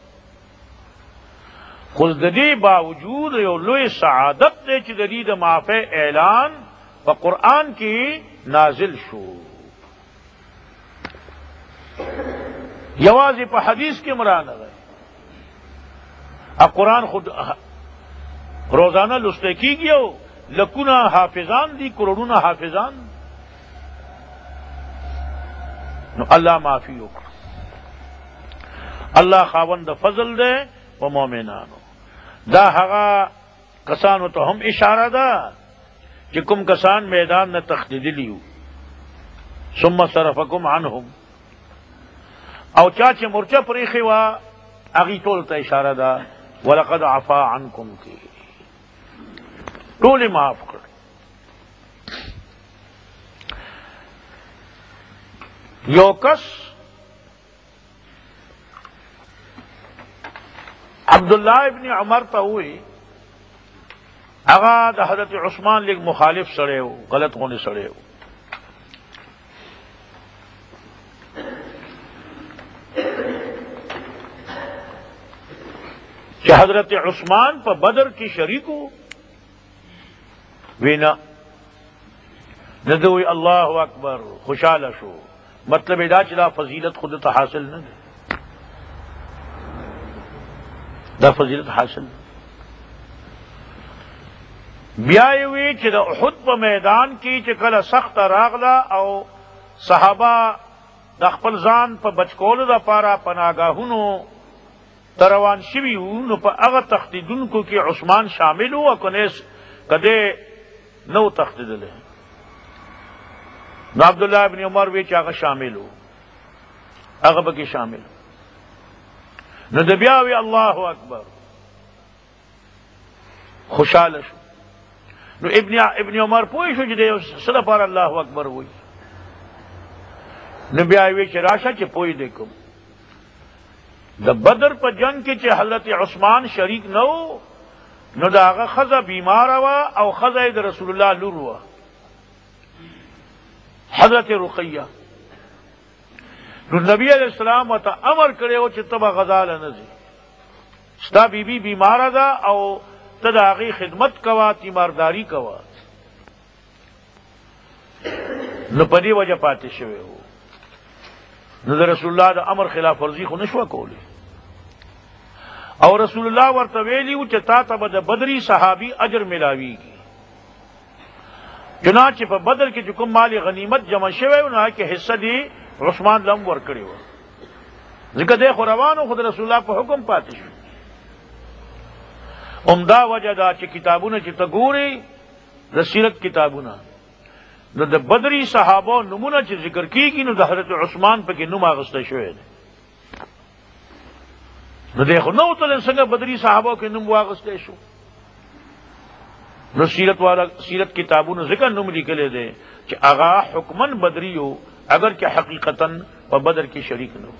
خو د دې باوجود یو لوی سعادت دی چې د دې د معافی اعلان په قرآن کې نازل شو یوازې په حدیث کې مرانه دی قرآن خود روزانه لسته کیږي او لکونه حافظان دي کروڑونه حافظان نو الله معافی وکړه الله خاوند فضل دی و مومنانو دا هغه کسانو ته هم اشاره ده چې کوم کسان میدان نه تښتېدلي ثم صرفکم عنهم او چا چې مورچه پرېښې وه هغې ټولو ته اشاره ده ولقد عفا عنکم کی ټولې معاف کړ یو کس عبداللہ ابن عمر ته وی هغه د حضرت عثمان لیک مخالف سړی و غلط غونې سړی و چې حضرت عثمان په بدر کې شریک و وینا ندوی الله اکبر خوشاله شو مطلب دا چې دا فضیلت خود ته حاصل نه ده دا فضیلت حاصل بیا وی چې د احد په میدان کې چې کله سخت راغله او صحابه د خپل ځان په بچکولو دپاره پناهګاهونو ته روان شوي وو نو په هغه تښتېدونکو کې عثمان شامل و او کدی نو تښتېدلی نو عبداللہ ابن عمر وی چې هغه شامل و هغه پکې شامل نو د بیا وی الله اکبر خوشاله شو نو ابن عمر پوه شو چې د څه لپاره الله اکبر وایي نو بیا وی چې راشه چې پوه دی کوم د بدر په جنگ کې چې حضرت عثمان شریک نه و نو د هغه ښځه بیماره وه او ښځه یې د رسول الله لور وه حضرت رقیہ نو نبی علیہ السلام ورته امر کړی و چې ته به غزا له نه ځې ستا بیبي بیماره ده او ته د هغې خدمت کوه تیمارداري کوه نو په دې وجه پاتې شوی و نو د رسول الله د امر خلاف ورزي خو نه شوه کولی او رسول الله ورته ویلي و چې تا ته به د بدري صحابي اجر ملاویږي چنانچہ په بدر کې چې کوم مال غنیمت جمع شوی و نو هغې کې حصه دی عثمان لم ورکړی وه ځکه دی خو روانو خو د رسول الله په حکم پاتې شو عمده وجه دا چې کتابونه چې ته ګورې د سیرت کتابونه نو د بدري صحابو نومونه چې ذکر کیږي نو د حضرت عثمان پکې نوم اخیستی شوی دی نو دی خو نه وتلی څنګه بدري صحابو کې نوم واخیستی شو نو سیرت کتابونو ذکر نوم لیکلی دی چې هغه حکمن بدری و اگر کہ حقیقتاً په بدر کې شریک نو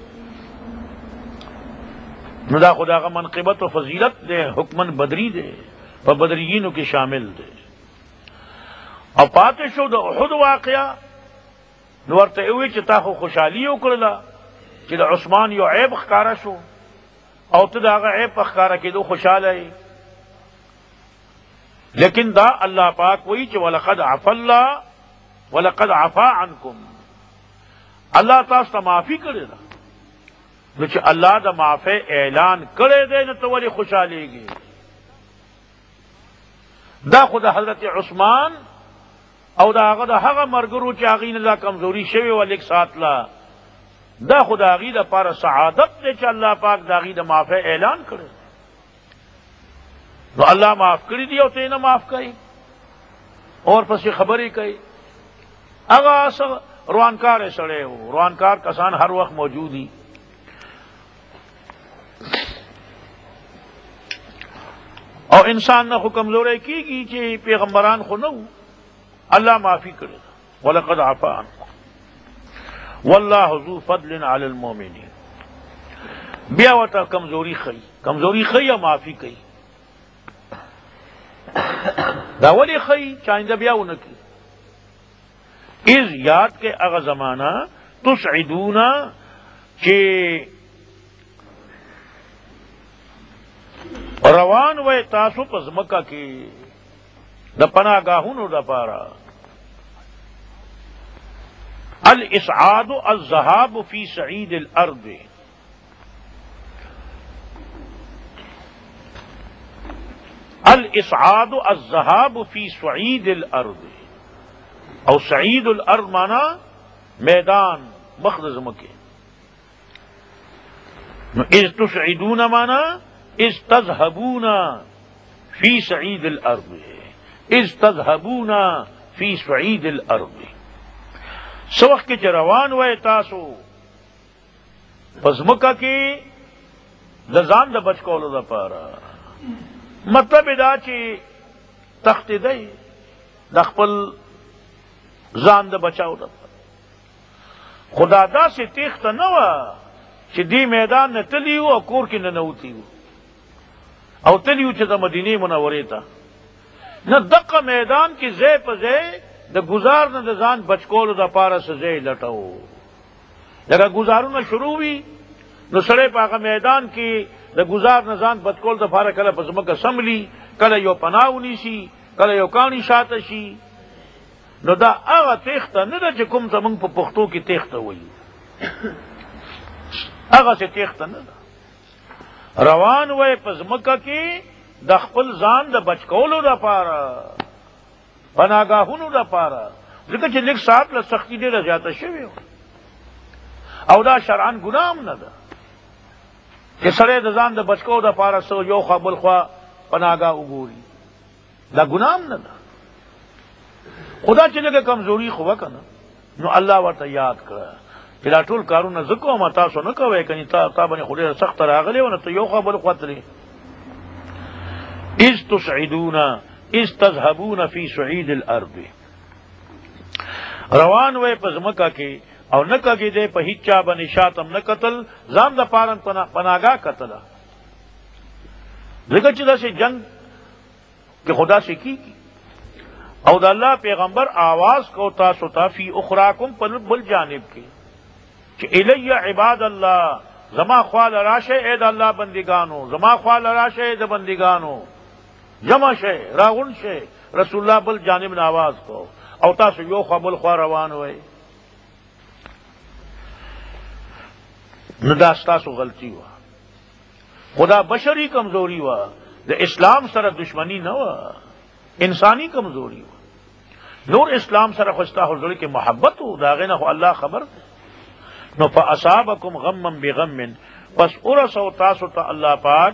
نو دا خدا کا منقبت و فضیلت دے حکمن بدری دے په بدریینو کې شامل دے او پاتې شو د احد واقعا نو ورته وی چې تا خو خوشحالي وکړله چې د عثمان یو عیب ښکاره شو او ته د هغه عیب په ښکاره کېدو خوشحاله یې لیکن دا اللہ پاک وہی چې ولقد عفا الله ولقد عفا عنکم اللہ تاسو ته معافی کړې ده نو چې الله د معافی اعلان کړی دی نو ته ولې خوشحالیږي دا خو د حضرت عثمان او دا هغه د هغه مرګرو چې هغې نه دا کمزوري شوې وه لیک ساتله دا خو د هغې دپاره سعادت دی چې الله پاک د هغې د معافی اعلان کړی نو اللہ معاف کری دی او ته نه معاف کوي اور پسې خبرې کوي هغه روانکار سړی و روانکار کسان هر وخت موجود دي اور انسان نہ کمزوری کیږي چې پیغمبران خو نه الله معافي کړي ولقد عفا عنكم والله ذو فضل على المؤمنين. بیا ورته کمزوری خی یا معافي کوي. دا ولې خی چاینده بیا ونه کی از یاد کے هغه زمانہ تسعدون چې روان وای تاسو په ځمکه کې د پناهګاهونو لپاره. الاسعاد الذهاب فی صعید الارض. الاسعاد الذهاب فی صعید الارض او صعید الارض مانا میدان مخد ځمکه. اذ تسعدون مانا اذ تذهبون فی صعید الارض. اذ تذهبون فی صعید الارض. سو وخت کې روان وای تاسو پس مکه کې د ځان د بچ کولو لپاره. مطلب دا چې تخت دی د خپل ځان د بچاو لپاره. خدا دا سي تیخت نه و چې دی میدان نه تلی او کور کې نه نوتی او تلیو چې د مدینه منورې ته نه دغه میدان کې ځای په ځای د گزار نه د ځان بچکولو د پاره سزا لټاو. لکه گزارونه شروع وي نو سړی په هغه میدان کې د گزار نه ځان بچکول د پاره کله په ځمکه سملی، کله یو پناه ونیسي، کله یو کاڼي شاته شي. نو دا هغه تیخته نه ده چې کوم زمونږ په پښتو کې تیخته وایي. هغه څه تیخته نه ده. روان وای په ځمکه کې د خپل ځان د بچکولو لپاره، پناهګاهونو لپاره. ځکه چې لیک ساعت له سختی ډېره زیاته شوې او دا شرعاً ګناه هم نه ده چې سړی د ځان د بچکولو لپاره څه یو خوا بل خوا پناهګاه وګوري. دا ګناه هم نه ده. خدا چې لږه کمزوري خو وکنه نو الله ورته یاد کړه چې دا ټول کارونه زه کوم تاسو نه کوئ. کني تا باندې خو ډېره سخته راغلې وه نو ته یو خوا بل خوا تلې. اذ تسعدون اذ تذهبون فی صعید الارض. روان وای په ځمکه کې او نه کېدی په هیڅ چا باندې شاتم نه قتل، ځان د پاره پناهګاه قتله. ځکه چې داسې جنگ کې خدا سے کیږي او د الله پیغمبر آواز کو تاسو ته فی اخراکم په بل جانب کې چې الی عباد الله، زما خوال راشه اے د الله بندگانو، زما خوال راشه اے د بندگانو، جمع شه راغون شه. رسول الله بل جانب نه آواز کو او تاسو یو خوا بل خوا روان وای. نو دا ستاسو غلطی وه. خدا بشری کمزوری وه، د اسلام سره دشمنی نه وه، انسانی کمزوری وه. نور اسلام سره خو ستا حضور کې محبت و، دا هغې نه خو الله خبر دی. نو فاصابکم غما بغم، پس ورسو تاسو ته الله پاک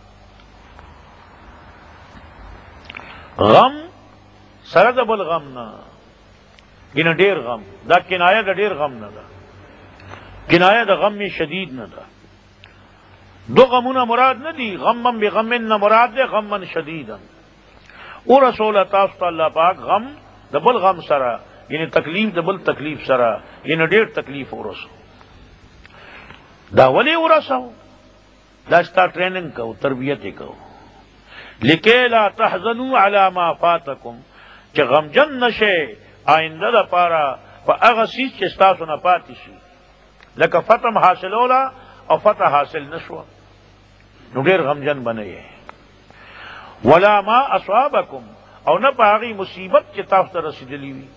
غم سره د بل غم نه، ګینه ډیر غم. دا کنایه د ډیر غم نه ده، کنایه د غم شدید نه ده. دو غمونه مراد نه دي. غما بغم نه مراد ده غما شدیدا. ورسول تاسو ته الله پاک غم د بل غم سره، یعنی تکلیف د بل تکلیف سره، یعنی ډیر تکلیف ورسو. دا ولی ورسو؟ دا ستا ټریننګ کو، تربیت کو. لکه لا تحزنوا علی ما فاتکم، چې غمجن نشه آینده د پاره په هغه څیز چې ستاسو نه پاتې شي. لکه فتح حاصلولا او فتح حاصل نشوه نو ډیر غمجن بنئ. ولا ما اصابکم، او نه په هغې مصیبت چې تاسو ته رسېدلي وي.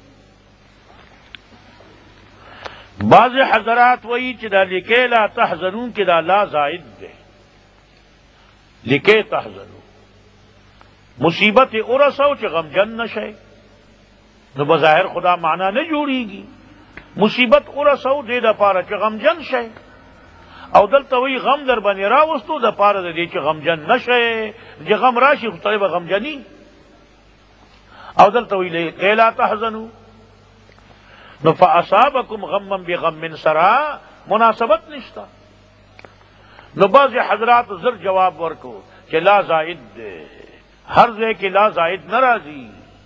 بعض حضرات وایي چې دا لکه لا تحزنون کې دا لا زائد ده. لکه تحزنون مصیبت ارسو چې غمجن نشئ، نو بظاہر خدا معنی نه جوړیږي. مصیبت ارسو دې د پاره چې غمجن شئ، او دلته وی غم در باندې راوستو د پاره د دې چې غمجن نشئ. چې غم راشي خو طالب غمجنی، او دلته وی لا تحزنوا. نو فاصابکم غما بغم سرا مناسبت نشتا. نو بعض حضرات زر جواب ورکو کہ لا زائد دے، ہر دے کہ لا زائد نہ راضی،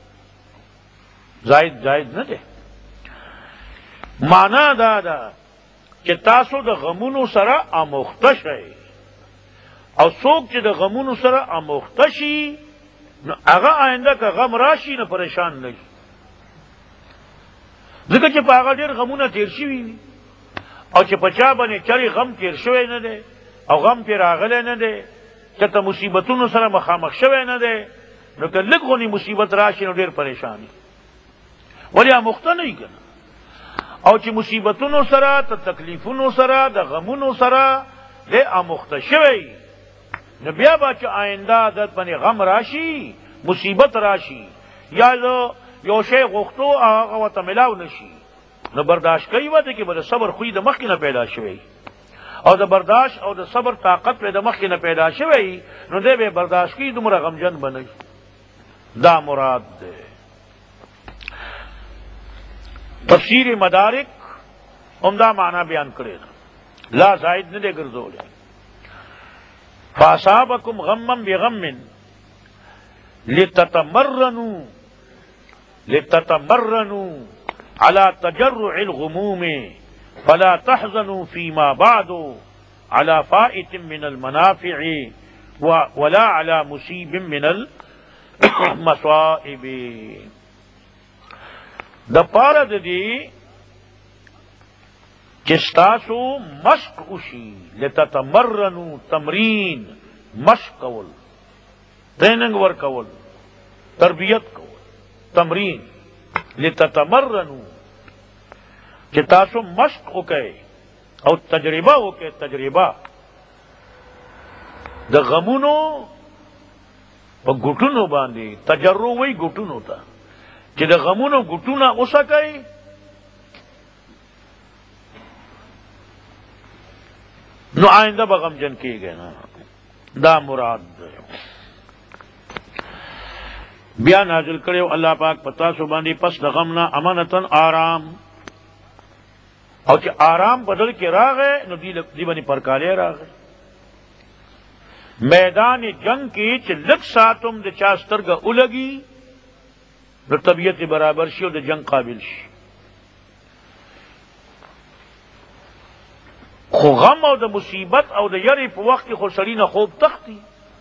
زائد نہ دے. مانا دا کہ تاسو د غمونو سره آموخته شئ، او څوک چې د غمونو سره آموخته شي نو هغه آینده که غم راشي نو پریشان نه شي، ځکه چې په هغه ډېر غمونه تیر شوي وي، او چې په چا باندې چرې غم تیر شوی نه دی او غم پې راغلی نه دی، چېرته مصیبتونو سره مخامخ شوی نه دی، نو که لږ غونې مصیبت راشي نو ډېر پریشان وي. ولې آموخته نه وي که نه، او چې مصیبتونو سره د تکلیفونو سره د غمونو سره دی آموخته شوی نو بیا به چې آینده عادت باندې غم راشي، مصیبت راشي، یا یو شی غوښتو هغه ورته ملاو نشي، نو برداشت کوي وته کې به د صبر خوی د مخکې نه پیدا شوی، او د برداشت او د صبر طاقت به د مخکې نه پیدا شوی، نو دی به برداشت کوي، دومره غمجن به نه. دا مراد دی. تفسیر مدارک عمدہ معنی بیان کرے نا، لا زائد نہ دے گرزولے. فاصابکم غما بغم لتتمرنوا على تجرع الغموم فلا تحزنوا فيما بعد على فائت من المنافع ولا على مصيب من المصائب. د پاره د دې چې ستاسو مشق وشي، لتتمرنوا تمرین، مشق کول، ټریننګ ورکول، تربیت کول، تمرین، لتتمرنوا چې تاسو مشق وکئ او تجربه وکئ، تجربه د غمونو په ګټونو باندې، تجربه وی ګټونو ته چې د غمونو ګټونه وسکئ، نو آئندہ به غمجن کیږي نه. دا مراد دی. بیا نازل کړو الله پاک پتا سو باندې پس د غم نه امانتن آرام، او چې آرام بدل کې راغې نو دی باندې پرکاله راغې. میدان جنگ کې چې لږ ساتم د چا سترګه ولګي نو طبیعت برابر شي او د جنگ قابل شي. خو غم او د مصیبت او د یری په وخت کې خو سړی نه خوب تختی،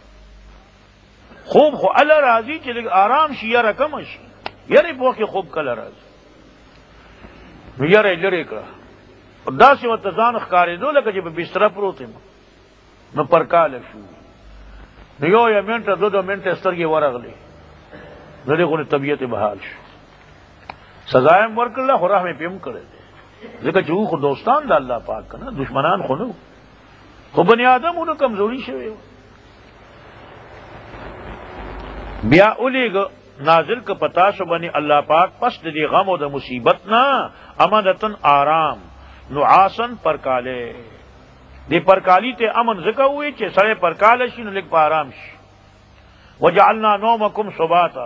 خوب خو الله راضي چې لږ آرام شي، یره کم شي، یری په وخت کې خوب کله راځي، نو یره لرې کړه، داسې ورته ځان ښکارېدو لکه چې په بستره پروت M, know پرکاله show, know you منټه دو منټه سترګې ورغلې، نو دې خو طبیعت بحال شو، سزا یې ورکړله، خو رحم یې پې هم کړی دی، ځکه چې خو دوستان د الله پاک که نه، دشمنان خو نه، خو بني آدم ونه کمزوري شوی و. بیا اولیګ نازل که پتا شو بني الله پاک پس د دې غم او د مصیبت نه امانتن آرام، نعاسن پرکاله. دې پرکالی ته امن ځکه وی چې سړی پرکاله شي نو لږ په آرام شي. وجعلنا نومکم سباتا،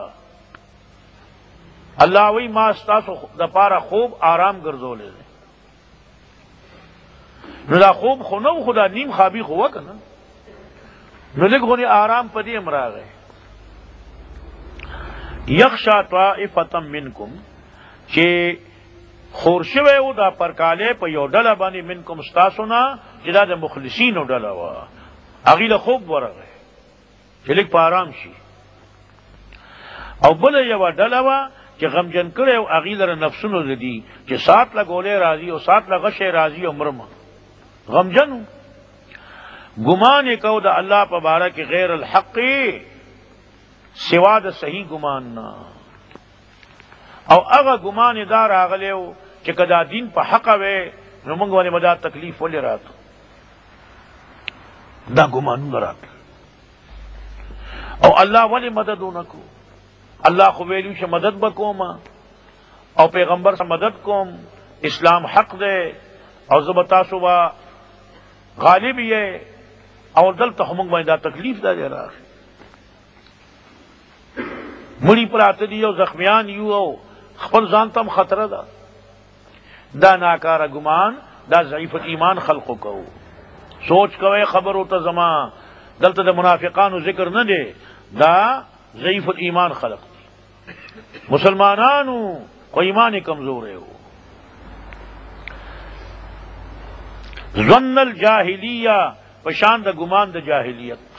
اللہ وی ما ستاسو د پاره خوب آرام ګرځولې ده، نو دا خوب خو نو خدا نیم خوابي خو وکنه، نو لږ غونې آرام په دې امراغه. یخشا طائفه منکم، چې خور شوی و دا پرکاله په یو ډله باندې، منکم ستاسو نه چې دا د مخلصینو ډله وه، هغې له خوب ورغی چې لږ په آرام شي، او بله یوه ډله وه چې غمجن کړی او هغې لره نفسونو دي چې سات له ګولې راځي او سات له غشی راځي او مرمه، غمجن و. ګمان یې کو د الله په باره کې غیر الحق، سوا د صحیح ګمان نه، او هغه ګمان یې دا راغلی و چې که دا دین په حقه وی نو موږ باندې به دا تکلیف ولې راته، دا ګمانونه راته، او الله ولې مدد ونه کو، اللہ خو ویلو چې مدد بکوما او پیغمبر سره مدد کوم، اسلام حق دے او زه به تاسو به غالب یې، او دلته خو موږ باندې دا تکلیف دا دی راغی، مړي پراته دي او زخمیان یو او خپل ځان ته هم خطره ده. دا ناکاره ګمان دا ضعیف ایمان خلقو کوو، سوچ کوئے خبر ہوتا زمان دلتا دا منافقانو ذکر نہ دے دا ضعیف الایمان خلق دی مسلمانانو کو ایمان کمزور ہے ہو ظن الجاہلیہ پشان دا گمان دا جاہلیت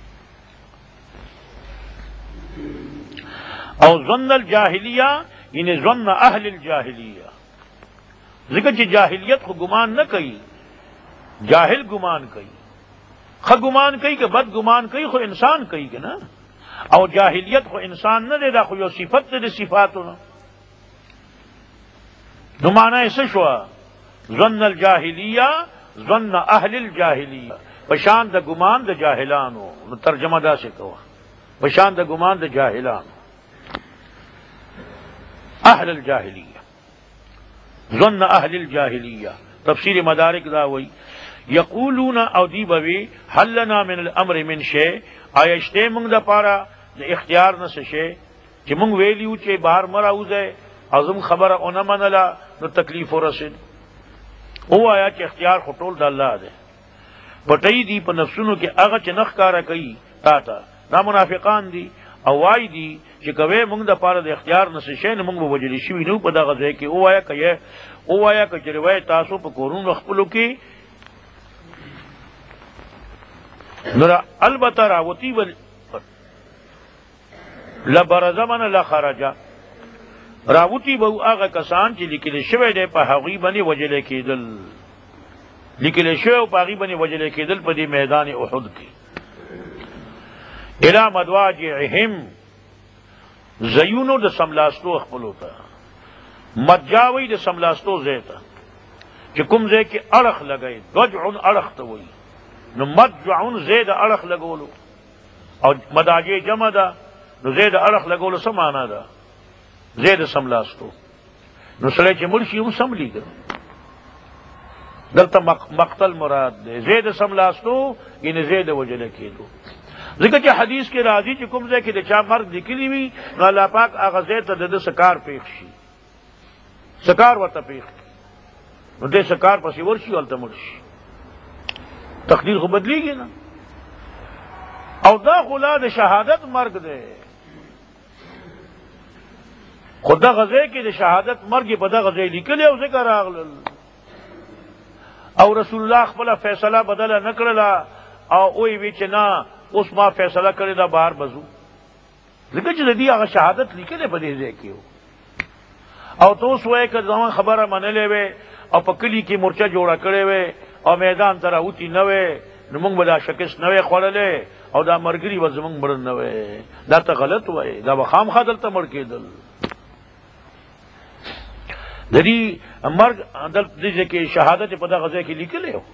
او ظن الجاہلیہ یعنی ظن اہل الجاہلیہ ذکر چی جاہلیت کو گمان نہ کئی جاہل گمان کئی خ گمان کئی کہ بد گمان کئی خو انسان کئی کہ نا او جاہلیت خو انسان نہ دے دا خو یو صفت دے صفاتو نا نمانا ایسا شوا ظن الجاہلیہ ظن اہل الجاہلیہ پشان دا گمان دا جاہلانو ترجمہ دا سے کہا پشان دا گمان دا جاہلانو اہل الجاہلیہ ظن اہل الجاہلیہ تفسیر مدارک دا وئی یقولون او دی بوی حل لنا من الامر من شے آیشتے منگ دا پارا دا اختیار نہ سشے چی منگ ویلیو چے باہر مرا اوزے عظم خبر اونا منلا نو تکلیف و رسد او آیا چی اختیار خطول دا اللہ دے پٹئی دی پا نفسونو کے اغا چی نخ کارا کئی تاتا نا منافقان دی اوائی دی چی کوئے منگ دا پارا دا اختیار نہ سشے نو منگ بوجلی شوی نو پا دا غزے کی او آیا کہ جروائے تاسو پا کورون رخپلو کی نرا البتہ راوتی لبرزمن لخرجا راوتی بہو آغا کسان چی لکل شوے دے پا حقی بنی وجلے کی دل لکل شوے پا حقی بنی وجلے کی دل پا دی میدان احد کی الہ مدواجعہم زیونو دا سملاستو اخپلو تا مدجاوی دا سملاستو زیتا چی کم زی کی ارخ لگئی دجعن ارخ توئی نو مدجعن زید ارخ لگولو او مداجع جمع دا نو زید ارخ لگولو سمانا دا زید سملاستو نو سلے چی مرشی ہم سملی دا دلتا مقتل مراد دے زید سملاستو یعنی زید وجلے کی دو ذکر چی حدیث کے راضی چی کم زی کی دا چا مرد نکلی وی نو اللہ پاک آغا زید تا دا سکار پیخ شی سکار ورطا پیخ کی نو دے سکار پسی ورشی والتا مرشی تقدیر کو بدلی گی نا او دا خلا دا شہادت مرگ دے خدا غزے کی دا شہادت مرگی پا دا غزے لکلے او ذکر آغلل او رسول اللہ خپلا فیصلہ بدلا نکرلا او اوی ویچے نا اس ما فیصلہ کرے دا باہر بزو ذکر چیز دی آغا شہادت لکلے پا دے زے کیو او تو سوئے کہ زمان خبر منلے وے او پا کلی کی مرچہ جوڑا کرے وے او میدان ترا ہوتی نوے نمونگ بدا شکست نوے خورلے او دا مرگری و زمونگ مرن نوے دا تا غلط وے دا بخام خادل تا مرکی دل دری مرگ دل دیجے کہ شہادت پدا غزے کی لکلے ہو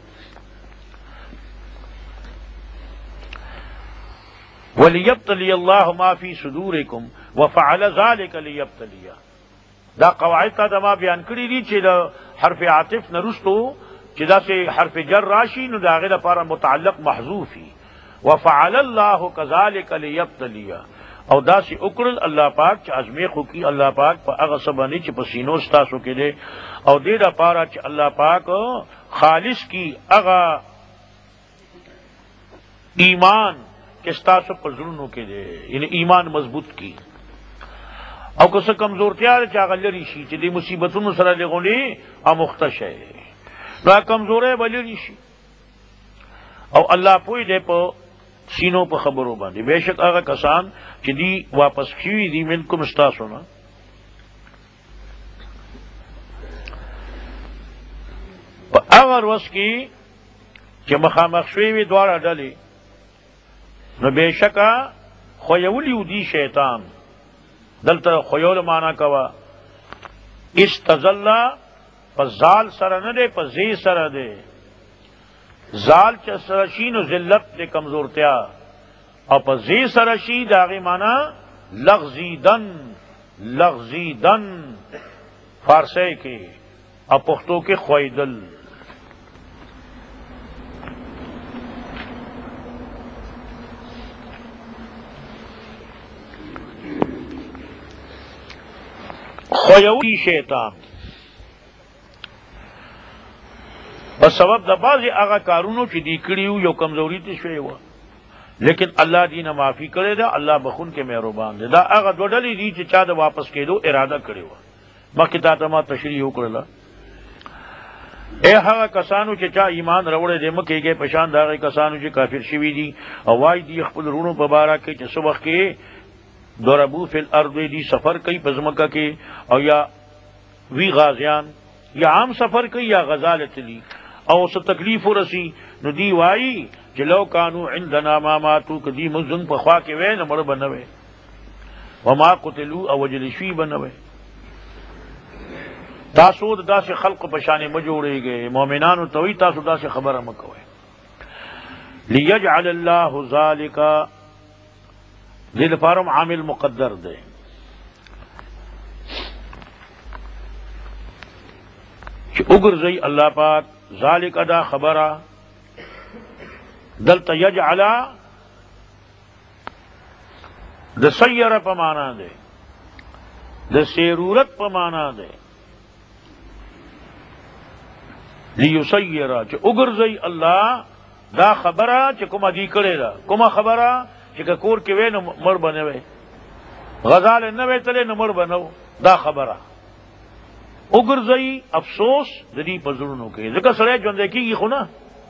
وَلِيَبْتَلِيَ اللَّهُ مَا فِي صُدُورِكُمْ وَفَعَلَ ذَلِكَ لِيَبْتَلِيَ دا قواعد تا دما بیان کری دی چی دا حرف عاطف نرستو چی دا سے حرف جر راشی نو دا غیر پارا متعلق محذوفی وفعل اللہ کذالک لیبتلی او دا سے اکرل اللہ پاک چی ازمیخو کی اللہ پاک پا اغصبانی چی پسینو ستاسو کے دے او دے دا پارا چی اللہ پاک خالص کی اغا ایمان کستاسو پر ظلموں کے دے یعنی ایمان مضبوط کی او کسا کمزور تیار چاگا لری شی چی دی مصیبتون سر لگونی امختش ہے نو کمزور ہے بلری شی او اللہ پوئی دے پا سینوں پا خبروں باندے بے شک آگا کسان چی دی واپس کیوی دی منکم استاسونا پا اگر وس کی چی مخامخ شویوی دوارا ڈالی نو بے شکا خویولیو دی شیطان دلتا خیول مانا کوا استزلہ پا زال سر نہ دے پا زی سر دے زال چا سرشین و ذلت دے کمزورتیا اور پا زی سرشی داغی مانا لغزیدن فارسے کے اور پختوں کے خویدل خویوی شیطان په سبب د بعضې هغه کارونو چې دی کړي وو یو کمزوري ته شوې وه، لیکن الله دې نه معافي کړې ده. الله بخونکی مهربان دی. دا هغه دوه ډلې دي چې چا د واپس کېدو اراده کړې وه. مخکې تا ته ما تشریح وکړله. اے هغه کسانو چې چا ایمان راوړی دی، مه کېږئ په شان د هغې کسانو چې کافر شوي دي او وایي دي خپل وروڼو په باره کې چې څه وخت کې ضربو فی الارض دی سفر کوي په ځمکه کې، او یا وی غازیان یا عام سفر کوي یا غزا لتلی او څه تکلیف ورسی، نو دی وایي چې لو کانو عندنا ما ماتو، که دی مزن په خوا کې وی نه مړه به نه وی، وما قتلو او وجل شوي به نه وی. تاسو د داسې خلقو په شانې مه جوړېږئ. مؤمنانو ته وایي تاسو داسې خبره مه کوئ. لیجعل الله ذلک، دې لپاره هم عامل مقدر دی. چې وګرځئ الله پاک ذالک دا خبره، دلته یجعل د سیره په معنا دی، د سیرورت په معنا دی. لیسیره چې وګرځئ الله دا خبره چې کومه دی کړې ده. کومه خبره چې که کور کې وی نو مړ به نه وی، غزال نه وی تللی نو مړ به نه و. دا خبره وګرځئ افسوس د دې په زړونو کې، ځکه سړی ژوندی کېږي خو نه،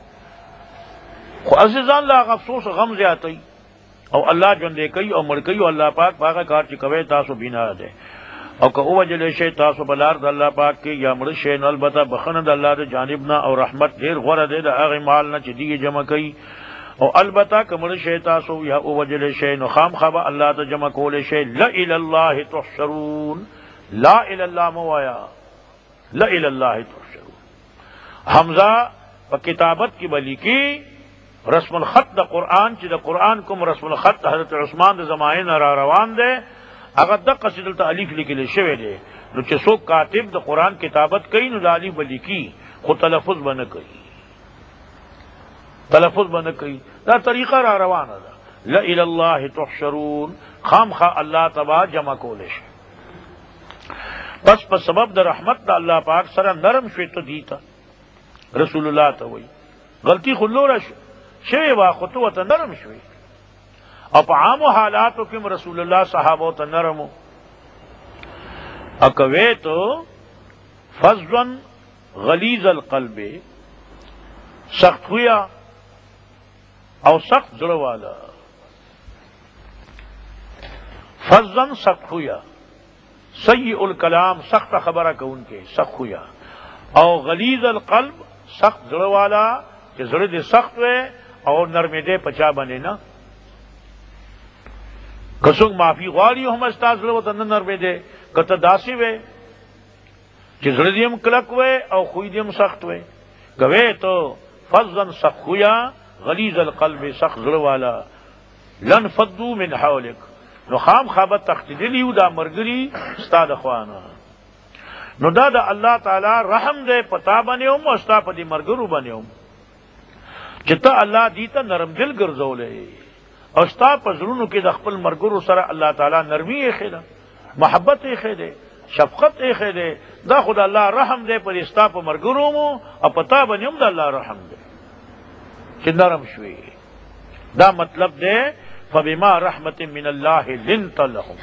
خو عزیزان له هغه افسوس غم زیاتوي او الله ژوندی کوي او مړ کوي، او الله پاک په هغه کار چې کوئ تاسو بنا دی. او که ووجلی شئ تاسو په لار د الله پاک کې یا مړه شئ، نو البته بخښنه د الله د جانب نه او رحمت ډېر غوره دی د هغې مال نه چې دیګې جمع کوي. او البته که مړه شئ تاسو یا ووجلی شئ، نو خامخا به الله ته جمع کولی شئ. لا الی الله تحشرون، لا الی الله مه وایه، لا الی الله تحشرون. حمزه په کتابت کې به لیکي رسم الخط د قرآن، چې د قرآن کوم رسم الخط حضرت عثمان د زمانې نه را روان دی، هغه دقسې دلته الف لیکلی شوی دی. نو چې څوک کاتب د قرآن کتابت کوي نو د الف به لیکي، خو تلفظ به نه کوي، تلفظ به نه کوي. دا طریقه را روانه ده. لا الی الله تحشرون، خامخا الله تبا جمع کولی شي. پس په سبب د رحمت د الله پاک سره نرم شوی ته دیتا رسول الله ته وایي غلطي خو لوره شوی وا، خو ته ورته نرم شوی. او په عامو حالاتو کې رسول الله صحابو ته نرمو. اکوی تو فظا غلیظ القلب، سخت ہویا او سخت زړه والا. فظا سخت ہویا، سیء الکلام سخت خبره کوونکې سخت ہویا، او غلیظ القلب سخت زړه والا چې زړه دې سخت وي او نرمې دې پچا باندې نه. کڅوګ معافي غواړي هم استاد زړه وته نه نرمې دې، کته داسې وي چې زړه دې هم کلک وي او خوی دې هم سخت وي. کوي تو فظا سخت ہویا غلیظ القلب سخت زړه والا. لن فضوا من حولک، نو خام خابت تختیدلیو دا مرګري ستا د خوانه. نو دا د الله تعالی رحم دې پتا باندې هم او ستا په دې مرګرو باندې هم چې ته الله دې ته نرم دل ګرځولې، او ستا په زړونو کې د خپل مرګرو سره الله تعالی نرمي یې ښې ده، محبت یې ښې ده، شفقت یې ښې ده. دا خو د الله رحم دی په ستا په مرګرو مو او پتا باندې هم د الله رحم دی چې نرم شوي. دا مطلب دی فبما رحمت من الله لنت لهم.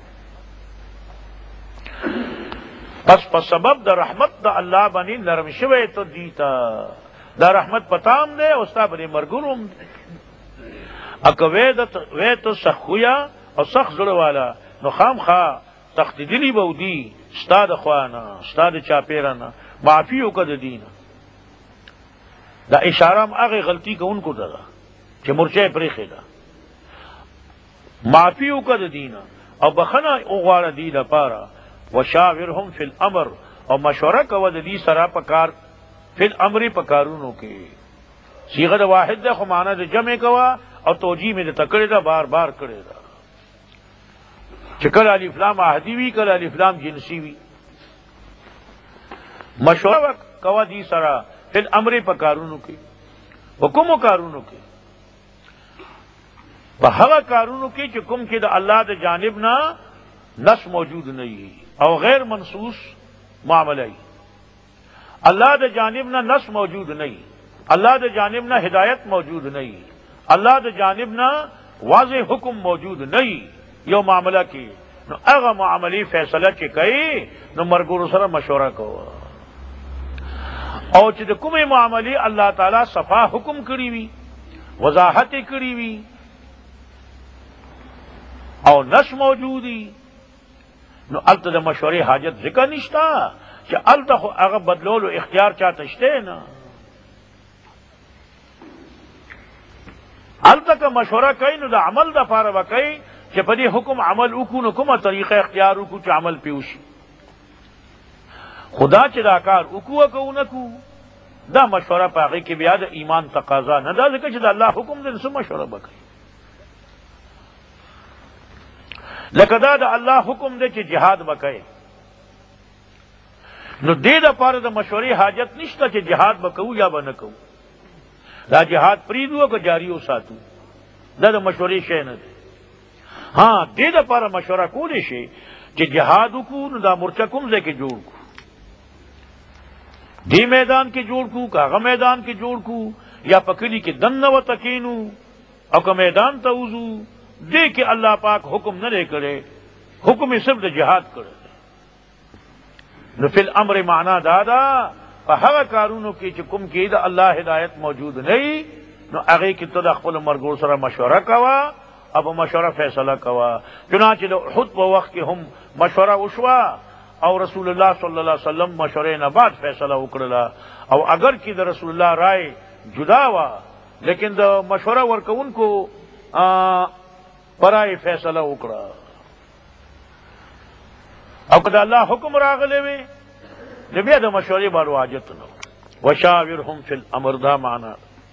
پس په سبب د رحمت د الله باندې نرم شوی ته دیتا. دا رحمت پتام دی او ستا باندې مرګروم دی. اکه وی ته سخویا او سخت زړه والا، نو خامخا تختیدلی به ودي ستا د خوانه ستا د چاپیرانه معافي وکړه د دینه. دا اشاره هم هغې غلطي کوونکو ته ده چې مورچه یې پرېښې ده. معافی وکړه د دینه او بخښنه وغواړه دې لپاره. وشاورهم فی الامر، او مشوره کوه د دې سره په کار، فی الامر په کارونو کې. صیغه د واحد ده خو معنی د جمع کوه، او توجیه مې درته کړې ده بار بار کړې ده چې کله الف لام عهدي وي کله الف لام جنسي وي. مشوره کوه دې سره فی الامر په کارونو کې. په کومو کارونو کې؟ په هغه کارونو کې چې کوم کې د الله د جانب نه نص موجود نه وي او غیر منصوص معامله وي. اللہ دے جانب نہ نص موجود نہیں، اللہ دے جانب نہ ہدایت موجود نہیں، اللہ دے جانب نہ واضح حکم موجود نہیں یو معاملہ کی نو اغا معاملی فیصلہ چی کئی نو مرګورو سره مشوره کوه او چې د کومې معاملی اللہ تعالی صفا حکم کړی وي وضاحت کړی وي او نص موجودی نو الته د مشورې حاجت ذکر نشتا چې الته خو هغه بدلولو اختیار چاته شته نه الته که مشوره کوي نو د عمل د پاره وکړي چې په دې حکم عمل وکړو نو کومه طریقه اختیار وکړو چې عمل پیوشي خدا چې دا کار وکړو کو نکو دا مشوره پاغي کې بیا د ایمان تقاضا نه دا ځکه چې د الله حکم دې سم مشوره وکړي لکه دا د الله حکم دې چې jihad وکړي نو دې د پاره د مشورې حاجت نشته چې jihad وکړو یا نه کوو دا جهاد پریدو که جاری وساتو دا د مشورې شی نه دی ها دې د پاره مشوره کولی شي چې جهاد وکړو نو دا مورچه کوم ځای کې جوړ کو دی میدان کې جوړ کو کاغه میدان کې جوړ کو یا پکلی کې دن و تکینو او که میدان ته وضو دې کې الله پاک حکم نه کړي حکم یې صرف د جهاد کړی نو فی الامر معنا دادا په هغه کارونو کې چې کوم کې د الله هدایت موجود نه نو هغه کې ته د خپل مرګور سره مشوره کوه او مشوره فیصله کوه چنانچہ د احد په وخت کې هم مشوره وشوه او رسول الله صلی الله علیه وسلم مشورې نه بعد فیصله وکړه او اگر چې د رسول الله رائے جدا وا لیکن د مشوره ورکوونکو پرای فیصله وکړه او کله الله حکم راغلی وي بیا د مشورې بارو حاجت نو وشاورهم فی الامر دا معنا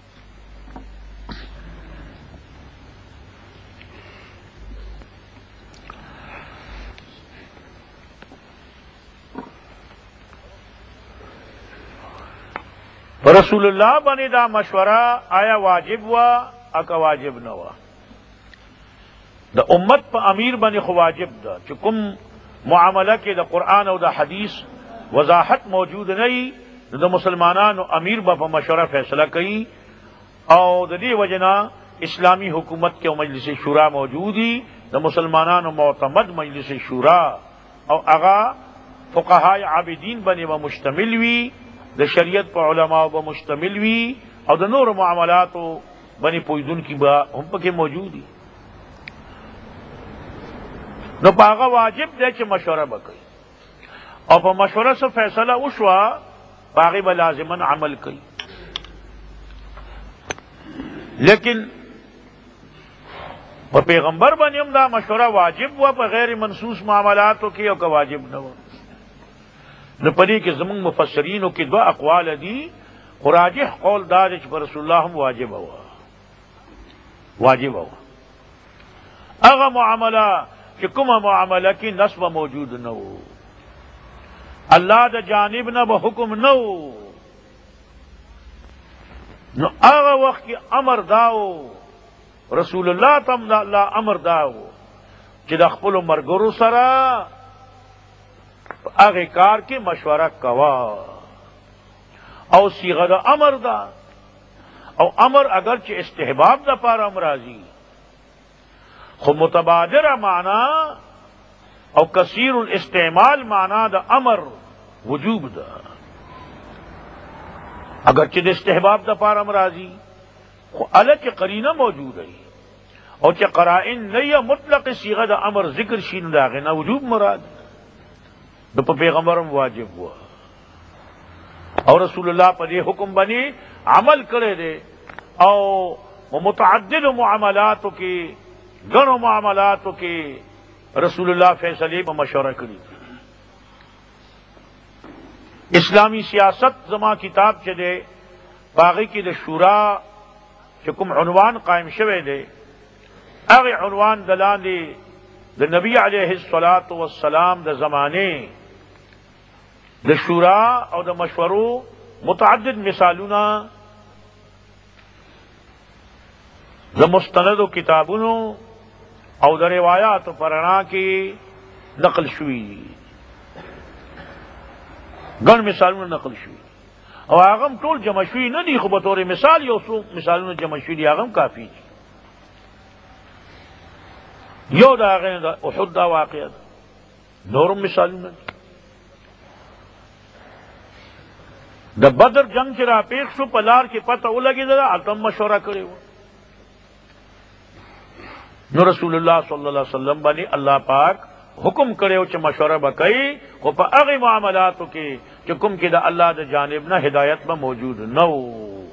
رسول اللہ بنے دا مشورہ آیا واجب وا اکا واجب نہ وا دا امت پا امیر بنے خو واجب دا چکم معاملہ کے دا قرآن او دا حدیث وضاحت موجود نہیں دا مسلمانانو امیر با پا مشورہ فیصلہ کئی او دا دی وجنا اسلامی حکومت کے مجلس شورا موجودی دا مسلمانانو معتمد مجلس شورا او اغا فقہاء عابدین بنے و مشتمل وی دا شریعت پا علماء با مشتمل وی او دا نور معاملاتو بنی پویدن کی با ہم پکے موجودی نو پاغا واجب دے چھ مشورہ بکئی اور پا مشورہ سے فیصلہ وشوا باغی با لازماً عمل کئی لیکن پا پیغمبر بنیم دا مشورہ واجب ہوا پا غیر منصوص معاملاتو کی او کا واجب نہ ہوا نو پدی کے زمن مفسرینوں کی دو اقوال دی راجح قول دار پر رسول اللہ ہم واجب ہوا اغا معاملہ کہ کم معاملہ کی نصب موجود نہ ہو اللہ دا جانب نہ بحکم نہ ہو نو اغا وقت کی امر داو رسول اللہ تم دا اللہ امر داو کہ دخپل مرگرو سرا اغه کار کې مشوره کوا او صيغه د امر دا او امر اگر چې استحباب د پاره امراضي خو متبادر معنا او کثیر الاستعمال معنا د امر وجوب دا اگر چې د استحباب د پاره امراضي خو الک قرینه موجود ہے او چې قرائن نه مطلق صيغه د امر ذکر شین دا غنه وجوب مراد دو پا پیغمبرم واجب ہوا اور رسول اللہ پر یہ حکم بنی عمل کرے دے او متعدد معاملاتوں کی گنو معاملاتوں کی رسول اللہ فیصلے میں مشورہ کری تھی اسلامی سیاست زما کتاب چ دے باغی کی دے شورا چکم عنوان قائم شوے دے اغی عنوان دلان دے نبی علیہ الصلاۃ والسلام دا زمانے د شورا او د مشورو متعدد مثالونه د مستند کتابونو او د روایات پرانا کی نقل شوی گن مثالونه نقل شوی او هغه ټول جمع شوي نه دي، خو به طور مثال یو څو مثالونه جمع شوي دي، هغه کافي دي. یو د هغې د احد دا واقعه ده، نورم مثالونه دي. د بدر جنگ چې راپېښ شو په لار کې پته ولګېدله، هلته مشوره کړې وه. نو رسول الله صلی الله علیه وسلم باندې الله پاک حکم کړو چې مشوره وکړي، خو په هغه معاملاتو کې چې کوم کې د الله د جانب نه هدایت به موجود نه و.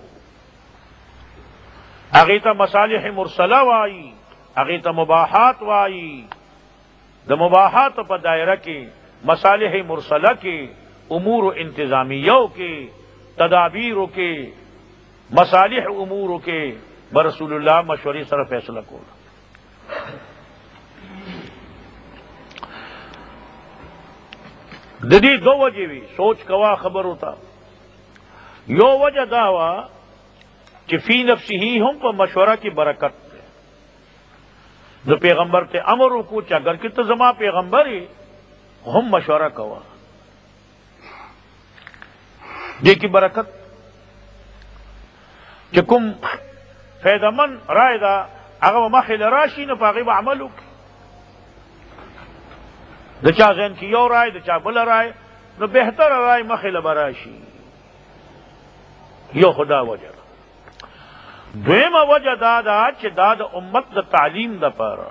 هغې ته مصالح مرسله وایي، هغې ته مباحات وایي. د مباحاتو په دایره کې، مصالح مرسله کې، امور انتظامیو کې، تدابیرو کې، مصالح امورو کې به رسول الله مشورې سره فیصله کوله. د دې دو وجې وي، سوچ کوا خبرو ته. یو وجه دا وه چې فی نفسه هم په مشوره کې برکت دی. نو پیغمبر ته امر وکړو چې اگر که ته زما پیغمبر یې هم مشوره کوه، دې کې برکت. چې کوم فایده من رای ده هغه به مخې له راشي، نو په هغې به عمل وکړي. د چا ذهن کې یو رای، د چا بله رای، نو بهتره رای مخې له به راشي. یو خدا وجه ده. دویمه وجه دا ده چې دا د امت د تعلیم دپاره،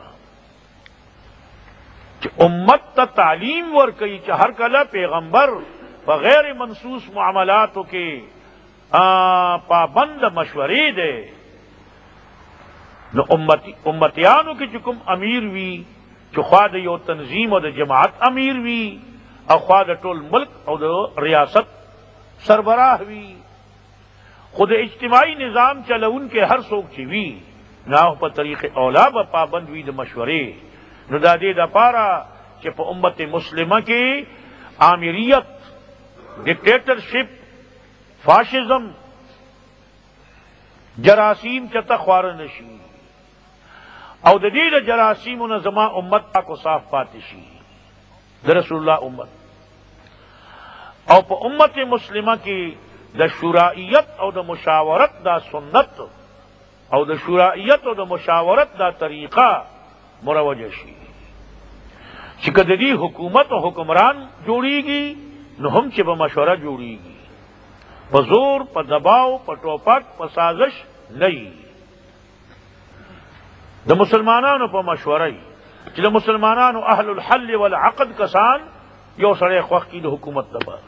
چې امت ته تعلیم ورکوي چې هر کله پیغمبر په غیر منصوص معاملاتو کې پابند مشورې دی. نو امتیانو کې چې کوم امیر وي، چې خوا د یو تنظیم او د جماعت امیر وي، او خوا د ټول ملک او د ریاست سربراہ وي، خود اجتماعی نظام چلون کې هر څوک چې وي، نو په طریق اولا به پابند وي د مشورې. نو دا دې دپاره چې په امت مسلمه کې آمریت، ډکټیټرشپ، فاشزم، جراثیم چته خواره نشي، او د دې د جراثیمو نه زما امت پاک و صاف پاتې شي، د رسول الله امت. او په امت مسلمه کې د شورائیت او د مشاورت دا سنت، او د شورائیت او د مشاورت دا طریقه مروجه شي، چې که د دې حکومت او حکمران جوړیږي، نو هم چې به مشوره جوړیږي، په زور، په دباو، په ټوپک، په سازش نه وي. د مسلمانانو په مشوره چې د مسلمانانو اهل الحل والعقد کسان یو سړی خوښ کړي د حکومت لپاره،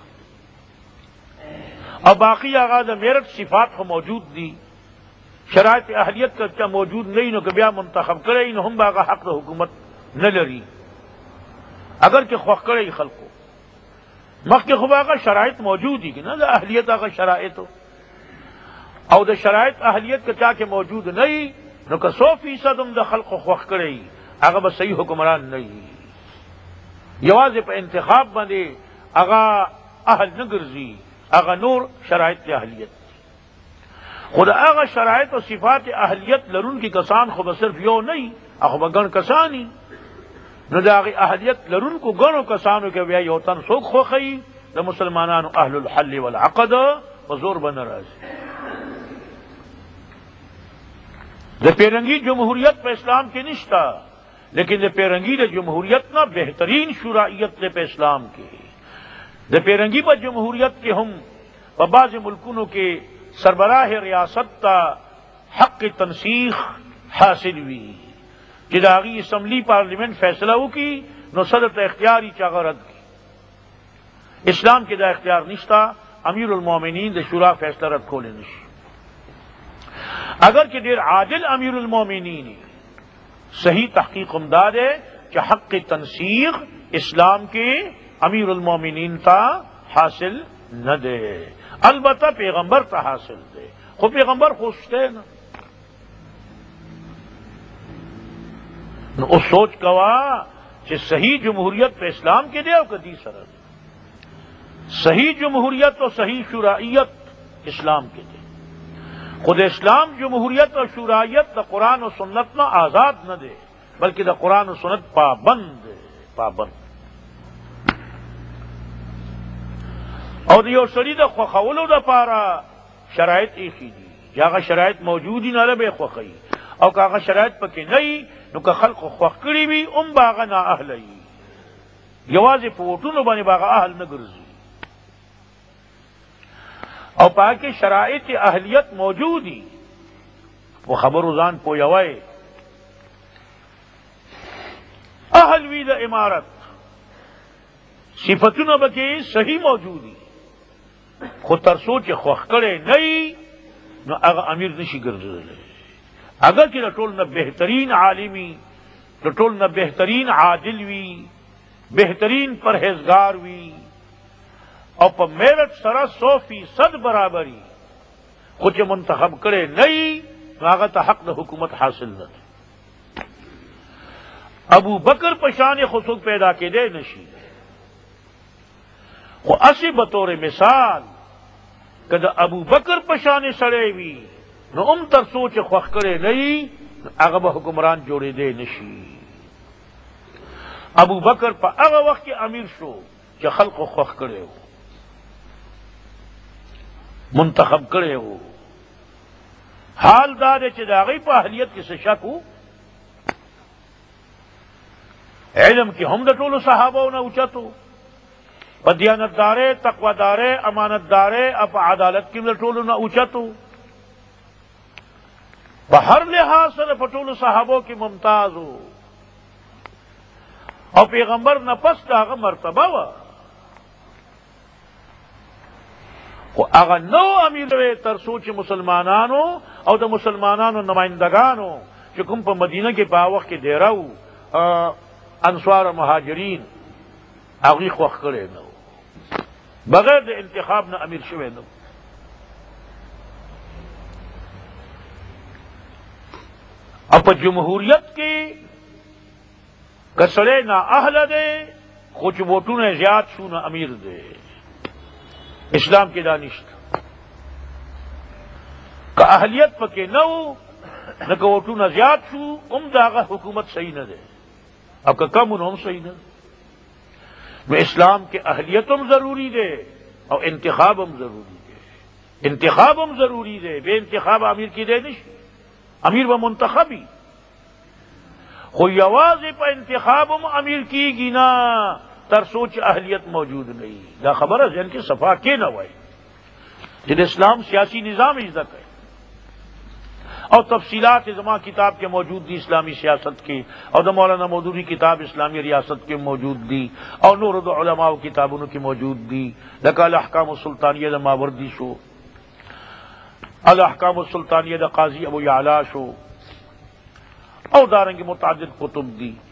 او باقی هغه د میرټ صفات خو موجود دي، شرایط اهلیت کا موجود نه وي، نو که بیا منتخب کړی نو هم به هغه حق د حکومت نه لري، اگر که خوښ کړی خلقو. مخکې خو هغه شرایط موجود دي که نه، د اهلیت هغه شرایطو، او د شرایط اهلیت که چا کې موجود نه وي، نو که 100% هم د خلقو خوښ کړی، هغه به صحیح حکمران نه وي. یوازې په انتخاب باندې هغه اهل نه ګرځي، هغه نور شرایط د اهلیت. خو د هغه شرایط او صفات اهلیت لرونکي کسان خو به صرف یو نه وي، هغه به ګڼ کسان وي. نو د هغې اهلیت لرونکو ګڼو کسانو کې بیا یو تن څوک خوښوي، د مسلمانانو اهل الحل والعقد په زور به نه راځي. د پیرنګي جمهوریت په اسلام کې نشته، لیکن د پیرنګي د جمهوریت نه بهترین شورائیت دی په اسلام کې. د پیرنګي په جمهوریت کې هم په بعض ملکونو کې سربراہ ریاست ته حق تنسیخ حاصل وي، چې د هغې اسمبلی پارلیمنٹ فیصله وکړي، نو صدر ته اختیار وي چې هغه رد کړي. اسلام کې دا اختیار نشته، امیر المؤمنین د شورا فیصله رد کولی نشي. اگر کہ ډیر عادل امیر المؤمنین، صحیح تحقیق امداد ہے کہ حق تنسیخ اسلام کے امیر المؤمنین تا حاصل نہ دے، البتہ پیغمبر تا حاصل دے. خو پیغمبر خوشتے نا، اس سوچ کوا کہ صحیح جمہوریت پہ اسلام کے دے او کدی سر، صحیح جمہوریت اور صحیح شورائیت اسلام کے دے. خود اسلام جمہوریت اور شورائیت دا قرآن و سنت نہ آزاد نہ دے، بلکہ دا قرآن و سنت پابند دے، پابند. او دیو سړي د خوښولو دپاره شرایط ایښي دي چې هغه شرایط موجود دي، نه به یې خوښوي، او که هغه شرایط پکې نه وي نو که خلقو خوښ کړي وي هم به هغه نااهله وي، یوازې په ووټونو باندې به هغه اهل نه ګرځي. او په هغه کې شرایط اهلیت موجود دي، په خبرو ځان پویوئ. اهل وي د امارت، صفتونه به کې صحیح موجود دي، خو تر څو چې خوښ کړی نه وي نو هغه امیر نشي ګرځېدلی. اگر چې د ټول نه بهترین عالم وي، د ټول نه بهترین عادل وي، بهترین پرهیزګار وي، او په میرټ سره 100% برابري، خو چې منتخب کړی نه وي نو هغه ته حق د حکومت حاصل نه دی. ابو بکر په شان خو څوک پیدا کېدی نشي، خو اسی بطور مثال که د ابو بکر په شان سړی وي نو هم تر څو چې خوښ کړی نه وي هغه به حکمران جوړېدی نشي. ابو بکر په هغه وخت کې امیر شو چې خلقو خوښ کړی و، منتخب کړی و. حال دا دی چې د هغې په اهلیت کې څه شک و، علم کې هم د ټولو صحابو نه اوچت و، په دیانتدارۍ، تقوادارۍ، امانتدارۍ او په عدالت کې د ټولو نه اوچت و، په هر لحاظ سره په ټولو صحابو کې ممتاز و، او پیغمبر نه پس د هغه مرتبه وه. خو هغه نو امیر وی تر څو چې مسلمانانو او د مسلمانانو نمائندگانو چې کوم په مدینه کې په هغه وخت کې ډېره وو، انصار او مهاجرین، هغوی خوښ کړی نه و، بغیر د انتخاب نه امیر شوی نه و. او په جمهوریت کې که سړی نااهله دی خو چې ووټونه زیات شو نو امیر دی. اسلام کې دا نشته، که اهلیت پکې نه و نو که ووټونه زیات شو هم د هغه حکومت صحیح نه دی، او که کم هم صحیح نه دی. نو اسلام کې اهلیت هم ضروری دی او انتخاب هم ضروری دی. انتخاب هم ضروری دی، بے انتخاب امیر کېدی نشي، امیر به منتخبي، خو یوازې په انتخاب هم امیر کیږي نه تر څو چې اهلیت موجود نه وي. دا خبره ذهن کې صفا کې نه وای چې د اسلام سیاسی نظام یې زده کوي، اور تفصیلات زما کتاب کے موجود دی اسلامی سیاست کی، اور دا مولانا مودودی کتاب اسلامی ریاست کے موجود دی، اور نور دا علماء کتابوں کی موجود دی، لکا الاحکام السلطانیہ دا ماوردی شو، الاحکام السلطانیہ دا قاضی ابو یعلا شو، اور دارنگی متعدد کتب دی.